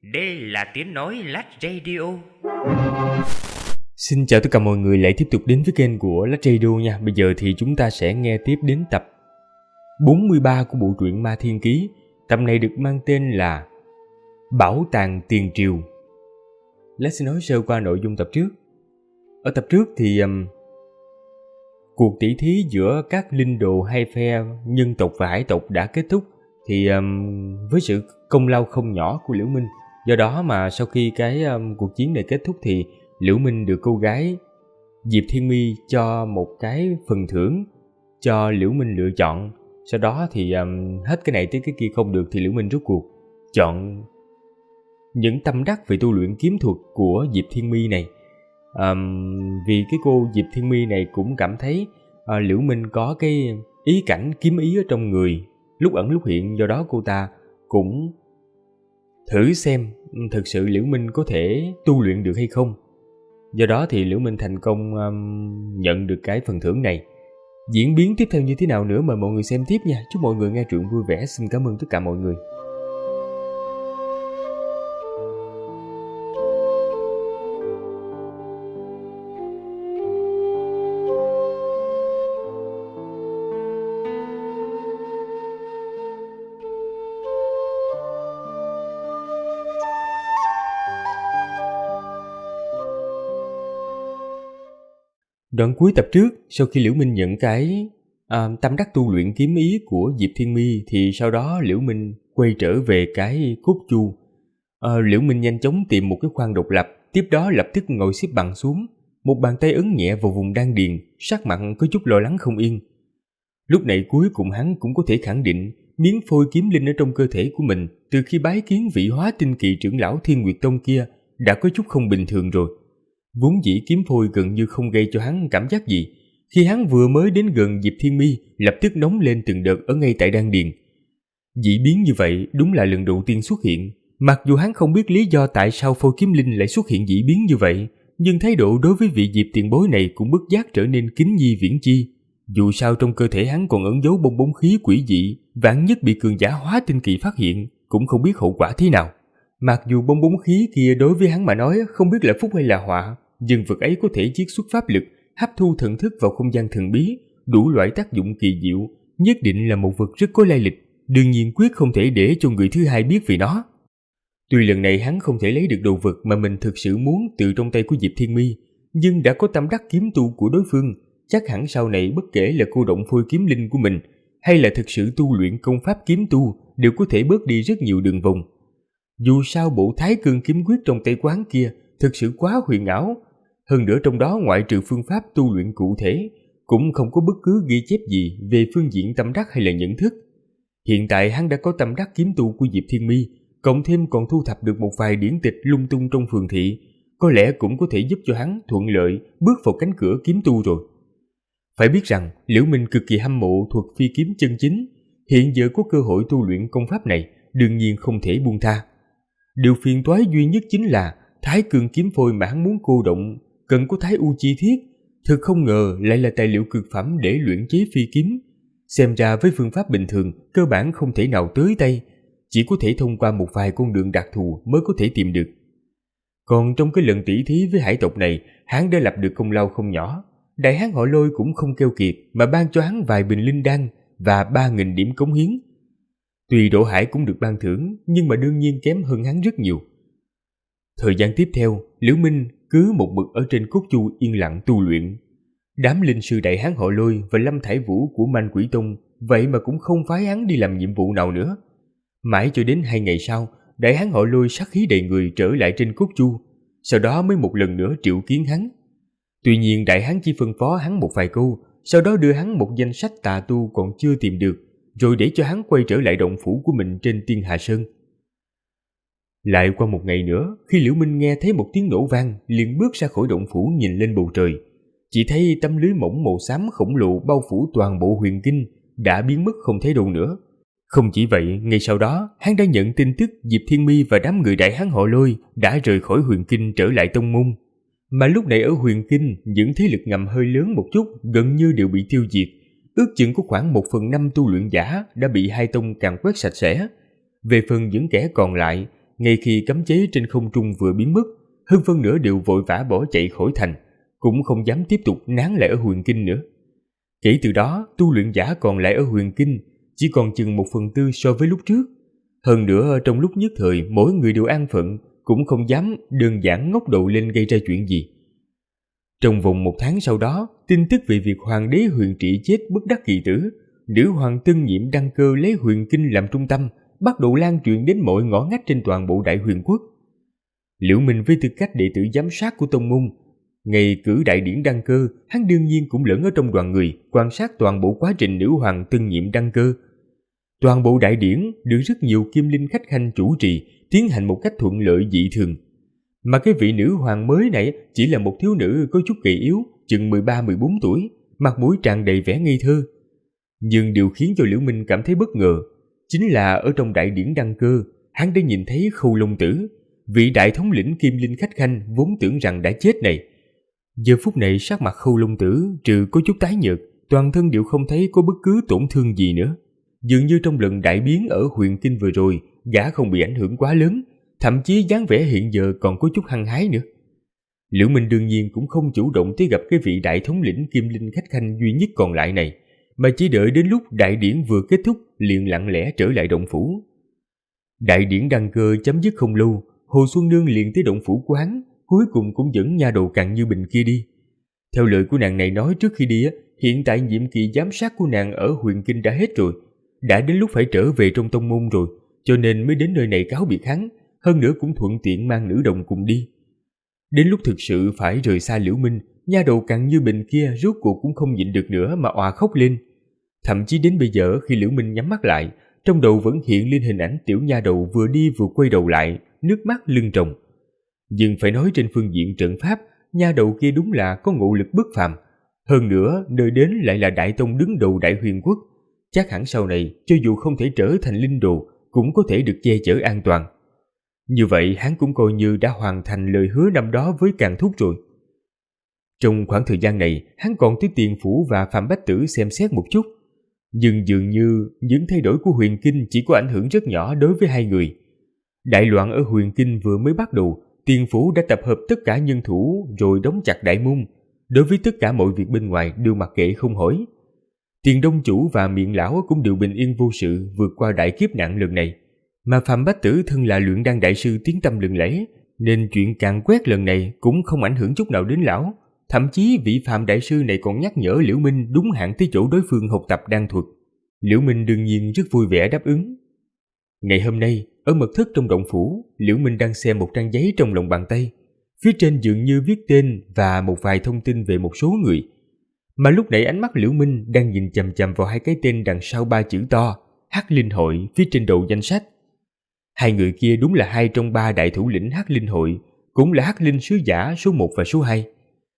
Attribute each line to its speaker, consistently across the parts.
Speaker 1: Đây là tiếng nói Lách Radio.
Speaker 2: Xin chào tất cả mọi người lại tiếp tục đến với kênh của Lách Radio nha. Bây giờ thì chúng ta sẽ nghe tiếp đến tập 43 của bộ truyện Ma Thiên Ký. Tập này được mang tên là Bảo tàng Tiền Triều. Lách sẽ nói sơ qua nội dung tập trước. Ở tập trước thì cuộc tỷ thí giữa các linh đồ hai phe nhân tộc và hải tộc đã kết thúc. Thì với sự công lao không nhỏ của Liễu Minh, do đó mà sau khi cái cuộc chiến này kết thúc thì Liễu Minh được cô gái Diệp Thiên My cho một cái phần thưởng cho Liễu Minh lựa chọn. Sau đó thì hết cái này tới cái kia không được thì Liễu Minh rút cuộc chọn những tâm đắc về tu luyện kiếm thuật của Diệp Thiên My này. Vì cái cô Diệp Thiên My này cũng cảm thấy Liễu Minh có cái ý cảnh kiếm ý ở trong người, lúc ẩn lúc hiện, do đó cô ta cũng thử xem thực sự Liễu Minh có thể tu luyện được hay không. Do đó thì Liễu Minh thành công nhận được cái phần thưởng này. Diễn biến tiếp theo như thế nào nữa mời mọi người xem tiếp nha. Chúc mọi người nghe truyện vui vẻ. Xin cảm ơn tất cả mọi người. Đoạn cuối tập trước, sau khi Liễu Minh nhận cái tâm đắc tu luyện kiếm ý của Diệp Thiên My thì sau đó Liễu Minh quay trở về cái cốt chu. Liễu Minh nhanh chóng tìm một cái khoang độc lập, tiếp đó lập tức ngồi xếp bằng xuống, một bàn tay ấn nhẹ vào vùng đan điền, sắc mặt có chút lo lắng không yên. Lúc này cuối cùng hắn cũng có thể khẳng định miếng phôi kiếm linh ở trong cơ thể của mình từ khi bái kiến vị Hóa Tinh Kỳ trưởng lão Thiên Nguyệt Tông kia đã có chút không bình thường rồi. Vốn dĩ kiếm phôi gần như không gây cho hắn cảm giác gì, khi hắn vừa mới đến gần Diệp Thiên My lập tức nóng lên từng đợt ở ngay tại đan điền. Dị biến như vậy đúng là lần đầu tiên xuất hiện. Mặc dù hắn không biết lý do tại sao phôi kiếm linh lại xuất hiện dị biến như vậy, nhưng thái độ đối với vị Diệp tiền bối này cũng bất giác trở nên kính nhi viễn chi. Dù sao trong cơ thể hắn còn ẩn giấu bong bóng khí quỷ dị, vạn nhất bị cường giả Hóa Tinh Kỳ phát hiện cũng không biết hậu quả thế nào. Mặc dù bong bóng khí kia đối với hắn mà nói không biết là phúc hay là họa, nhưng vật ấy có thể chiết xuất pháp lực, hấp thu thần thức vào không gian thần bí, đủ loại tác dụng kỳ diệu, nhất định là một vật rất có lai lịch, đương nhiên quyết không thể để cho người thứ hai biết về nó. Tuy lần này hắn không thể lấy được đồ vật mà mình thực sự muốn từ trong tay của Diệp Thiên My, nhưng đã có tâm đắc kiếm tu của đối phương, chắc hẳn sau này bất kể là cô động phôi kiếm linh của mình hay là thực sự tu luyện công pháp kiếm tu đều có thể bớt đi rất nhiều đường vòng. Dù sao bộ Thái Cương kiếm quyết trong tay quán kia thực sự quá huyền ảo, hơn nữa trong đó ngoại trừ phương pháp tu luyện cụ thể cũng không có bất cứ ghi chép gì về phương diện tâm đắc hay là nhận thức. Hiện tại hắn đã có tâm đắc kiếm tu của Diệp Thiên My, cộng thêm còn thu thập được một vài điển tịch lung tung trong phường thị, có lẽ cũng có thể giúp cho hắn thuận lợi bước vào cánh cửa kiếm tu rồi. Phải biết rằng Liễu Minh cực kỳ hâm mộ thuật phi kiếm chân chính, hiện giờ có cơ hội tu luyện công pháp này đương nhiên không thể buông tha. Điều phiền toái duy nhất chính là Thái Cương kiếm phôi mà hắn muốn cô động cần có Thái U chi thiết, thực không ngờ lại là tài liệu cực phẩm để luyện chế phi kiếm. Xem ra với phương pháp bình thường cơ bản không thể nào tới tay, chỉ có thể thông qua một vài con đường đặc thù mới có thể tìm được. Còn trong cái lần tỷ thí với hải tộc này, hắn đã lập được công lao không nhỏ. Đại hán họ Lôi cũng không keo kiệt mà ban cho hắn vài bình linh đan và 3.000 điểm cống hiến. Tuy Đỗ Hải cũng được ban thưởng, nhưng mà đương nhiên kém hơn hắn rất nhiều. Thời gian tiếp theo, Liễu Minh cứ một mực ở trên cốt chu yên lặng tu luyện. Đám linh sư Đại hán họ Lôi và Lâm Thải Vũ của Manh Quỷ Tông vậy mà cũng không phái hắn đi làm nhiệm vụ nào nữa. Mãi cho đến 2 ngày sau, Đại hán họ Lôi sát khí đầy người trở lại trên cốt chu, sau đó mới một lần nữa triệu kiến hắn. Tuy nhiên Đại hán chỉ phân phó hắn một vài câu, sau đó đưa hắn một danh sách tà tu còn chưa tìm được, rồi để cho hắn quay trở lại động phủ của mình trên Tiên Hà Sơn. Lại qua một ngày nữa, khi Liễu Minh nghe thấy một tiếng nổ vang, liền bước ra khỏi động phủ nhìn lên bầu trời. Chỉ thấy tấm lưới mỏng màu xám khổng lồ bao phủ toàn bộ huyền kinh đã biến mất không thấy đâu nữa. Không chỉ vậy, ngay sau đó, hắn đã nhận tin tức Diệp Thiên My và đám người Đại hán họ Lôi đã rời khỏi huyền kinh trở lại tông môn. Mà lúc này ở huyền kinh, những thế lực ngầm hơi lớn một chút gần như đều bị tiêu diệt. Ước chừng có khoảng 1/5 tu luyện giả đã bị hai tông càn quét sạch sẽ. Về phần những kẻ còn lại, ngay khi cấm chế trên không trung vừa biến mất, hơn phân nửa đều vội vã bỏ chạy khỏi thành, cũng không dám tiếp tục nán lại ở Huyền Kinh nữa. Kể từ đó, tu luyện giả còn lại ở Huyền Kinh chỉ còn chừng 1/4 so với lúc trước. Hơn nữa, trong lúc nhất thời mỗi người đều an phận, cũng không dám đơn giản ngóc đầu lên gây ra chuyện gì. Trong vòng 1 tháng sau đó, tin tức về việc hoàng đế Huyền Trị chết bất đắc kỳ tử, nữ hoàng Tân Nhiệm đăng cơ lấy Huyền Kinh làm trung tâm, bắt đầu lan truyền đến mọi ngõ ngách trên toàn bộ Đại Huyền Quốc. Liễu Minh với tư cách đệ tử giám sát của tông môn, ngày cử đại điển đăng cơ, hắn đương nhiên cũng lẫn ở trong đoàn người quan sát toàn bộ quá trình nữ hoàng Tân Nhiệm đăng cơ. Toàn bộ đại điển được rất nhiều kim linh khách khanh chủ trì, tiến hành một cách thuận lợi dị thường. Mà cái vị nữ hoàng mới này chỉ là một thiếu nữ có chút gầy yếu, chừng 13-14 tuổi, mặt mũi tràn đầy vẻ ngây thơ. Nhưng điều khiến cho Liễu Minh cảm thấy bất ngờ chính là ở trong đại điển đăng cơ, hắn đã nhìn thấy Khâu Long Tử, vị đại thống lĩnh kim linh khách khanh vốn tưởng rằng đã chết này. Giờ phút này sắc mặt Khâu Long Tử trừ có chút tái nhợt, toàn thân đều không thấy có bất cứ tổn thương gì nữa. Dường như trong lần đại biến ở Huyền Kinh vừa rồi, gã không bị ảnh hưởng quá lớn, thậm chí dáng vẻ hiện giờ còn có chút hăng hái nữa. Liễu Minh đương nhiên cũng không chủ động tới gặp cái vị đại thống lĩnh kim linh khách khanh duy nhất còn lại này, mà chỉ đợi đến lúc đại điển vừa kết thúc liền lặng lẽ trở lại động phủ. Đại điển đăng cơ chấm dứt không lâu, Hồ Xuân Nương liền tới động phủ của hắn, cuối cùng cũng dẫn nha đầu Càn Như Bình kia đi. Theo lời của nàng này nói trước khi đi, hiện tại nhiệm kỳ giám sát của nàng ở Huyền Kinh đã hết rồi, đã đến lúc phải trở về trong tông môn rồi, cho nên mới đến nơi này cáo biệt hắn, hơn nữa cũng thuận tiện mang nữ đồng cùng đi. Đến lúc thực sự phải rời xa Liễu Minh, nha đầu Càn Như Bình kia rốt cuộc cũng không nhịn được nữa mà òa khóc lên. Thậm chí đến bây giờ khi Liễu Minh nhắm mắt lại, trong đầu vẫn hiện lên hình ảnh tiểu nha đầu vừa đi vừa quay đầu lại, nước mắt lưng tròng. Nhưng phải nói trên phương diện trận pháp, nha đầu kia đúng là có ngộ lực bất phàm. Hơn nữa, nơi đến lại là đại tông đứng đầu Đại Huyền Quốc. Chắc hẳn sau này, cho dù không thể trở thành linh đồ, cũng có thể được che chở an toàn. Như vậy hắn cũng coi như đã hoàn thành lời hứa năm đó với Càn Thúc rồi. Trong khoảng thời gian này, hắn còn tới Tiền Phủ và Phạm Bách Tử xem xét một chút. Nhưng dường như những thay đổi của Huyền Kinh chỉ có ảnh hưởng rất nhỏ đối với hai người. Đại loạn ở Huyền Kinh vừa mới bắt đầu, Tiền Phủ đã tập hợp tất cả nhân thủ rồi đóng chặt đại môn. Đối với tất cả mọi việc bên ngoài đều mặc kệ không hỏi. Tiền Đông Chủ và Miệng Lão cũng đều bình yên vô sự vượt qua đại kiếp nạn lần này. Mà Phạm Bách Tử thân là luyện đan đại sư tiếng tăm lừng lẫy, nên chuyện càn quét lần này cũng không ảnh hưởng chút nào đến lão. Thậm chí vị Phạm đại sư này còn nhắc nhở Liễu Minh đúng hạn tới chỗ đối phương học tập đan thuật. Liễu Minh đương nhiên rất vui vẻ đáp ứng. Ngày hôm nay, ở mật thất trong động phủ, Liễu Minh đang xem một trang giấy trong lòng bàn tay. Phía trên dường như viết tên và một vài thông tin về một số người. Mà lúc nãy ánh mắt Liễu Minh đang nhìn chằm chằm vào hai cái tên đằng sau 3 chữ to Hắc Linh Hội phía trên đầu danh sách. Hai người kia đúng là 2 trong 3 đại thủ lĩnh Hắc Linh Hội, cũng là Hắc Linh Sứ Giả số 1 và số 2.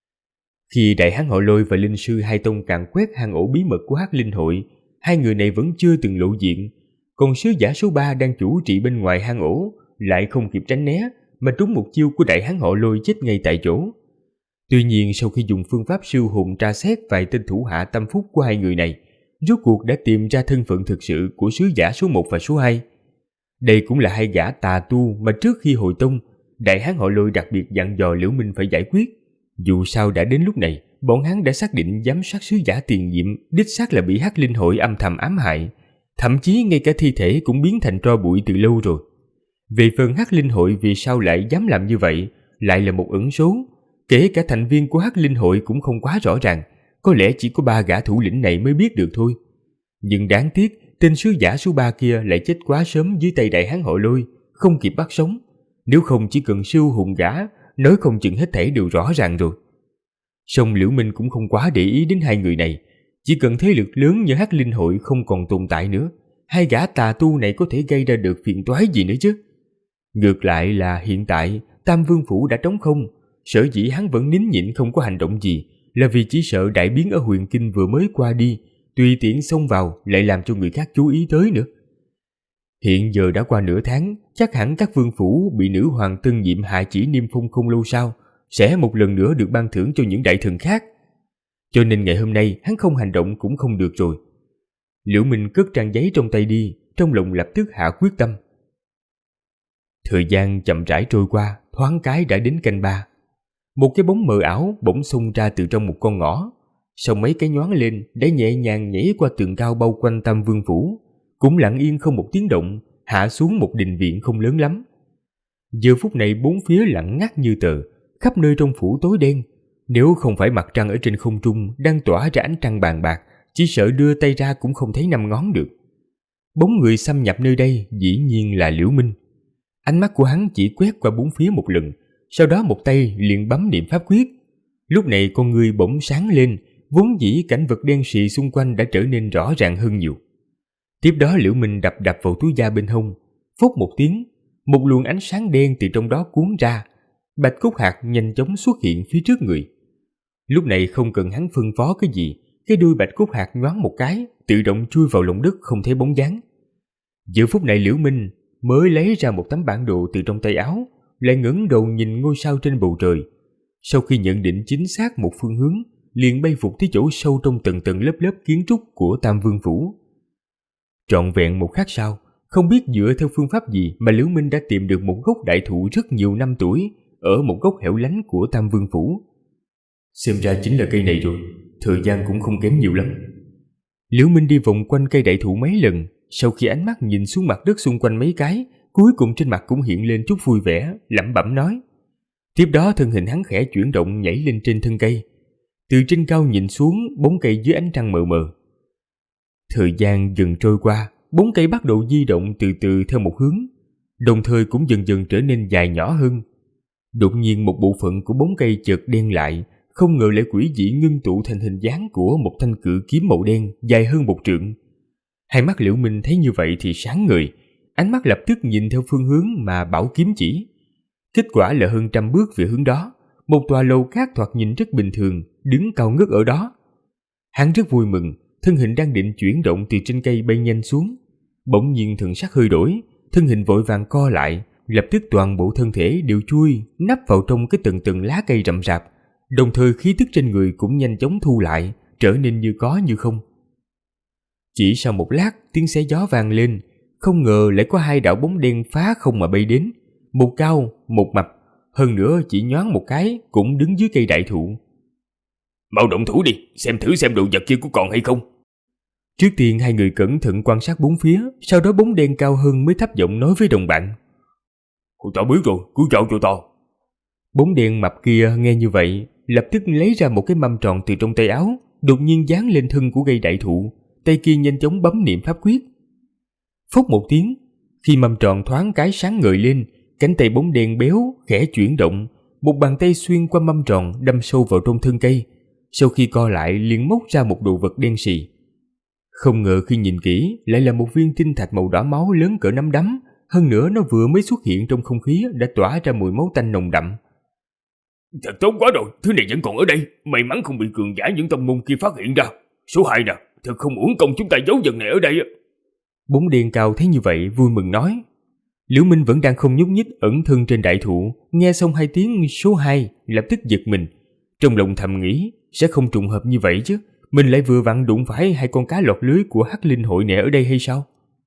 Speaker 2: Khi Đại Hán Họ Lôi và Linh Sư Hai Tông càn quét hang ổ bí mật của Hắc Linh Hội, hai người này vẫn chưa từng lộ diện, còn Sứ Giả số 3 đang chủ trị bên ngoài hang ổ lại không kịp tránh né mà trúng một chiêu của Đại Hán Họ Lôi chết ngay tại chỗ. Tuy nhiên sau khi dùng phương pháp siêu hồn tra xét vài tên thủ hạ tâm phúc của hai người này, rốt cuộc đã tìm ra thân phận thực sự của Sứ Giả số 1 và số 2. Đây cũng là hai gã tà tu mà trước khi hồi tông, Đại Hán Họ Lôi đặc biệt dặn dò Liễu Minh phải giải quyết. Dù sao đã đến lúc này, bọn hắn đã xác định giám sát Sứ Giả tiền nhiệm đích xác là bị Hắc Linh Hội âm thầm ám hại, thậm chí ngay cả thi thể cũng biến thành tro bụi từ lâu rồi. Về phần Hắc Linh Hội vì sao lại dám làm như vậy, lại là một ẩn số. Kể cả thành viên của Hắc Linh Hội cũng không quá rõ ràng, có lẽ chỉ có 3 gã thủ lĩnh này mới biết được thôi. Nhưng đáng tiếc, tên Sứ Giả số 3 kia lại chết quá sớm dưới tay Đại Hán Họ Lôi, không kịp bắt sống. Nếu không chỉ cần siêu hồn gã, nói không chừng hết thảy đều rõ ràng rồi. Song Liễu Minh cũng không quá để ý đến hai người này. Chỉ cần thế lực lớn như Hắc Linh Hội không còn tồn tại nữa, hai gã tà tu này có thể gây ra được phiền toái gì nữa chứ. Ngược lại là hiện tại Tam Vương Phủ đã trống không. Sở dĩ hắn vẫn nín nhịn không có hành động gì là vì chỉ sợ đại biến ở Huyền Kinh vừa mới qua đi, tùy tiện xông vào lại làm cho người khác chú ý tới nữa. Hiện giờ đã qua nửa tháng, chắc hẳn các vương phủ bị nữ hoàng Tân Nhiệm hạ chỉ niêm phong không lâu sau sẽ một lần nữa được ban thưởng cho những đại thần khác. Cho nên ngày hôm nay hắn không hành động cũng không được rồi. Liễu Minh cất trang giấy trong tay đi, trong lòng lập tức hạ quyết tâm. Thời gian chậm rãi trôi qua, thoáng cái đã đến canh 3. Một cái bóng mờ ảo bỗng xông ra từ trong một con ngõ. Sau mấy cái nhoáng lên, đã nhẹ nhàng nhảy qua tường cao bao quanh Tam Vương phủ, cũng lặng yên không một tiếng động, hạ xuống một đình viện không lớn lắm. Giờ phút này bốn phía lặng ngắt như tờ, khắp nơi trong phủ tối đen. Nếu không phải mặt trăng ở trên không trung đang tỏa ra ánh trăng bàn bạc, chỉ sợ đưa tay ra cũng không thấy năm ngón được. Bóng người xâm nhập nơi đây dĩ nhiên là Liễu Minh. Ánh mắt của hắn chỉ quét qua bốn phía một lần, sau đó một tay liền bấm niệm pháp quyết. Lúc này con người bỗng sáng lên, vốn dĩ cảnh vật đen sì xung quanh đã trở nên rõ ràng hơn nhiều. Tiếp đó Liễu Minh đập vào túi da bên hông, phốc một tiếng, một luồng ánh sáng đen từ trong đó cuốn ra. Bạch cốt hạt nhanh chóng xuất hiện phía trước người. Lúc này không cần hắn phân phó cái gì, cái đuôi bạch cốt hạt nhoáng một cái, tự động chui vào lòng đất không thấy bóng dáng. Giờ phút này Liễu Minh mới lấy ra một tấm bản đồ từ trong tay áo, lại ngẩng đầu nhìn ngôi sao trên bầu trời. Sau khi nhận định chính xác một phương hướng, liền bay vụt tới chỗ sâu trong tầng tầng lớp lớp kiến trúc của Tam Vương phủ. Trọn vẹn một khắc sau, không biết dựa theo phương pháp gì mà Liễu Minh đã tìm được một gốc đại thụ rất nhiều năm tuổi ở một góc hẻo lánh của Tam Vương phủ. Xem ra chính là cây này rồi, thời gian cũng không kém nhiều lắm. Liễu Minh đi vòng quanh cây đại thụ mấy lần, sau khi ánh mắt nhìn xuống mặt đất xung quanh mấy cái, cuối cùng trên mặt cũng hiện lên chút vui vẻ, lẩm bẩm nói. Tiếp đó thân hình hắn khẽ chuyển động nhảy lên trên thân cây. Từ trên cao nhìn xuống, bóng cây dưới ánh trăng mờ mờ. Thời gian dần trôi qua, bóng cây bắt đầu di động từ từ theo một hướng, đồng thời cũng dần dần trở nên dài nhỏ hơn. Đột nhiên một bộ phận của bóng cây chợt đen lại, không ngờ lại quỷ dị ngưng tụ thành hình dáng của một thanh cự kiếm màu đen dài hơn 1 trượng. Hai mắt Liễu Minh thấy như vậy thì sáng ngời, ánh mắt lập tức nhìn theo phương hướng mà bảo kiếm chỉ. Kết quả là hơn 100 bước về hướng đó, một tòa lầu khác thoạt nhìn rất bình thường đứng cao ngất ở đó. Hắn rất vui mừng, thân hình đang định chuyển động từ trên cây bay nhanh xuống, bỗng nhiên thần sắc hơi đổi, thân hình vội vàng co lại, lập tức toàn bộ thân thể đều chui nắp vào trong cái tầng tầng lá cây rậm rạp, đồng thời khí tức trên người cũng nhanh chóng thu lại, trở nên như có như không. Chỉ sau một lát, tiếng xé gió vang lên, không ngờ lại có 2 đạo bóng đen phá không mà bay đến, một cao, một mập, hơn nữa chỉ nhoáng một cái cũng đứng dưới cây đại thụ.
Speaker 3: Mau động thủ đi, xem thử xem đồ vật kia có còn hay không.
Speaker 2: Trước tiên hai người cẩn thận quan sát bốn phía, sau đó bóng đen cao hơn mới thấp giọng nói với đồng bạn.
Speaker 3: Ta biết rồi, cứ giao cho ta.
Speaker 2: Bóng đen mập kia nghe như vậy, lập tức lấy ra một cái mâm tròn từ trong tay áo, đột nhiên dán lên thân của cây đại thụ, tay kia nhanh chóng bấm niệm pháp quyết. Phốc một tiếng, khi mâm tròn thoáng cái sáng ngời lên, cánh tay bóng đen béo khẽ chuyển động, một bàn tay xuyên qua mâm tròn đâm sâu vào trong thân cây, sau khi co lại liền móc ra một đồ vật đen sì. Không ngờ khi nhìn kỹ lại là một viên tinh thạch màu đỏ máu lớn cỡ nắm đấm, hơn nữa nó vừa mới xuất hiện trong không khí đã tỏa ra mùi máu tanh nồng đậm.
Speaker 3: Thật tốt quá rồi, thứ này vẫn còn ở đây, may mắn không bị cường giả những tông môn kia phát hiện ra. Số 2 nè, thật không uổng công chúng ta giấu vật này ở đây.
Speaker 2: Bóng đen cao thấy như vậy vui mừng nói. Liễu Minh vẫn đang không nhúc nhích ẩn thân trên đại thụ, nghe xong 2 tiếng số 2 lập tức giật mình, trong lòng thầm nghĩ sẽ không trùng hợp như vậy chứ, mình lại vừa vặn đụng phải 2 con cá lọt lưới của Hắc Linh hội nè ở đây hay sao?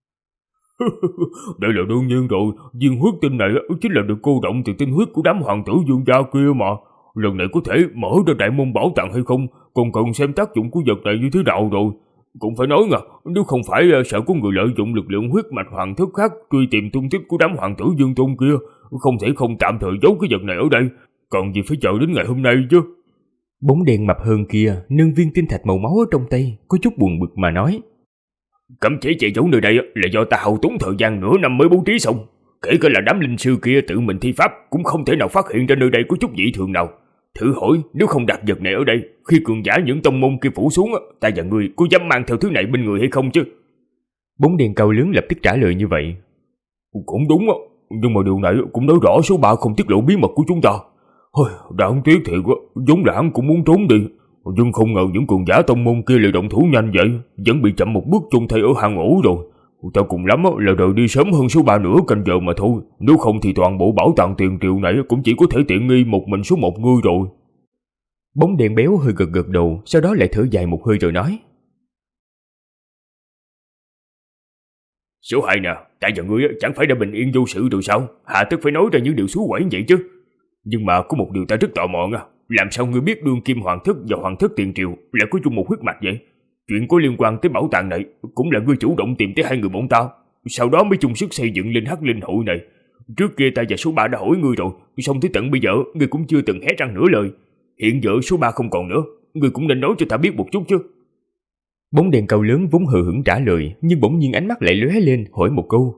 Speaker 3: Đây là đương nhiên rồi, viên huyết tinh này chính là được cô động từ tinh huyết của đám hoàng tử Dương gia kia mà. Lần này có thể mở ra đại môn bảo tàng hay không, còn cần xem tác dụng của vật này như thế nào rồi. Cũng phải nói nha, nếu không phải sợ có người lợi dụng lực lượng huyết mạch hoàng thất khác truy tìm tung tích của đám hoàng tử Dương tôn kia, không thể không tạm thời giấu cái vật này ở đây, còn gì phải chờ đến ngày hôm nay chứ.
Speaker 2: Bóng đen mập hơn kia nâng viên tinh thạch màu máu ở trong tay, có chút buồn bực mà nói.
Speaker 3: Cấm chế che giấu nơi đây là do ta hao tốn thời gian nửa năm mới bố trí xong, kể cả là đám linh sư kia tự mình thi pháp cũng không thể nào phát hiện ra nơi đây có chút dị thường nào. Thử hỏi nếu không đặt vật này ở đây, khi cường giả những tông môn kia phủ xuống, ta và ngươi có dám mang theo thứ này bên người hay không chứ?
Speaker 2: Bóng đen cao lớn lập tức trả lời như vậy.
Speaker 3: Cũng đúng, nhưng mà điều này cũng nói rõ số 3 không tiết lộ bí mật của chúng ta. Đáng tiếc thiệt, giống là hắn cũng muốn trốn đi, nhưng không ngờ những cường giả tông môn kia lại động thủ nhanh vậy, vẫn bị chậm một bước chôn thay ở hang ổ rồi. Ta cùng lắm là đợi đi sớm hơn số 3 nửa canh giờ mà thôi, nếu không thì toàn bộ bảo tàng tiền triệu này cũng chỉ có thể tiện nghi một mình số 1 ngươi rồi.
Speaker 2: Bóng đen béo hơi gật đầu, sau đó lại thở dài một hơi rồi nói.
Speaker 3: Số 2 nè, ta và ngươi chẳng phải đã bình yên vô sự rồi sao? Hà tất phải nói ra những điều xú quẩy vậy chứ. Nhưng mà có một điều ta rất tò mò nha. Làm sao ngươi biết đương kim hoàng thất và hoàng thất tiền triều lại có chung một huyết mạch vậy? Chuyện có liên quan tới bảo tàng này cũng là ngươi chủ động tìm tới hai người bọn ta, sau đó mới chung sức xây dựng lên Hắc Linh hội này. Trước kia ta và số 3 đã hỏi ngươi rồi, xong tới tận bây giờ ngươi cũng chưa từng hé răng nửa lời. Hiện giờ số 3 không còn nữa, ngươi cũng nên nói cho ta biết một chút chứ.
Speaker 2: Bóng đèn cao lớn vốn hờ hững trả lời, nhưng bỗng nhiên ánh mắt lại lóe lên hỏi một câu.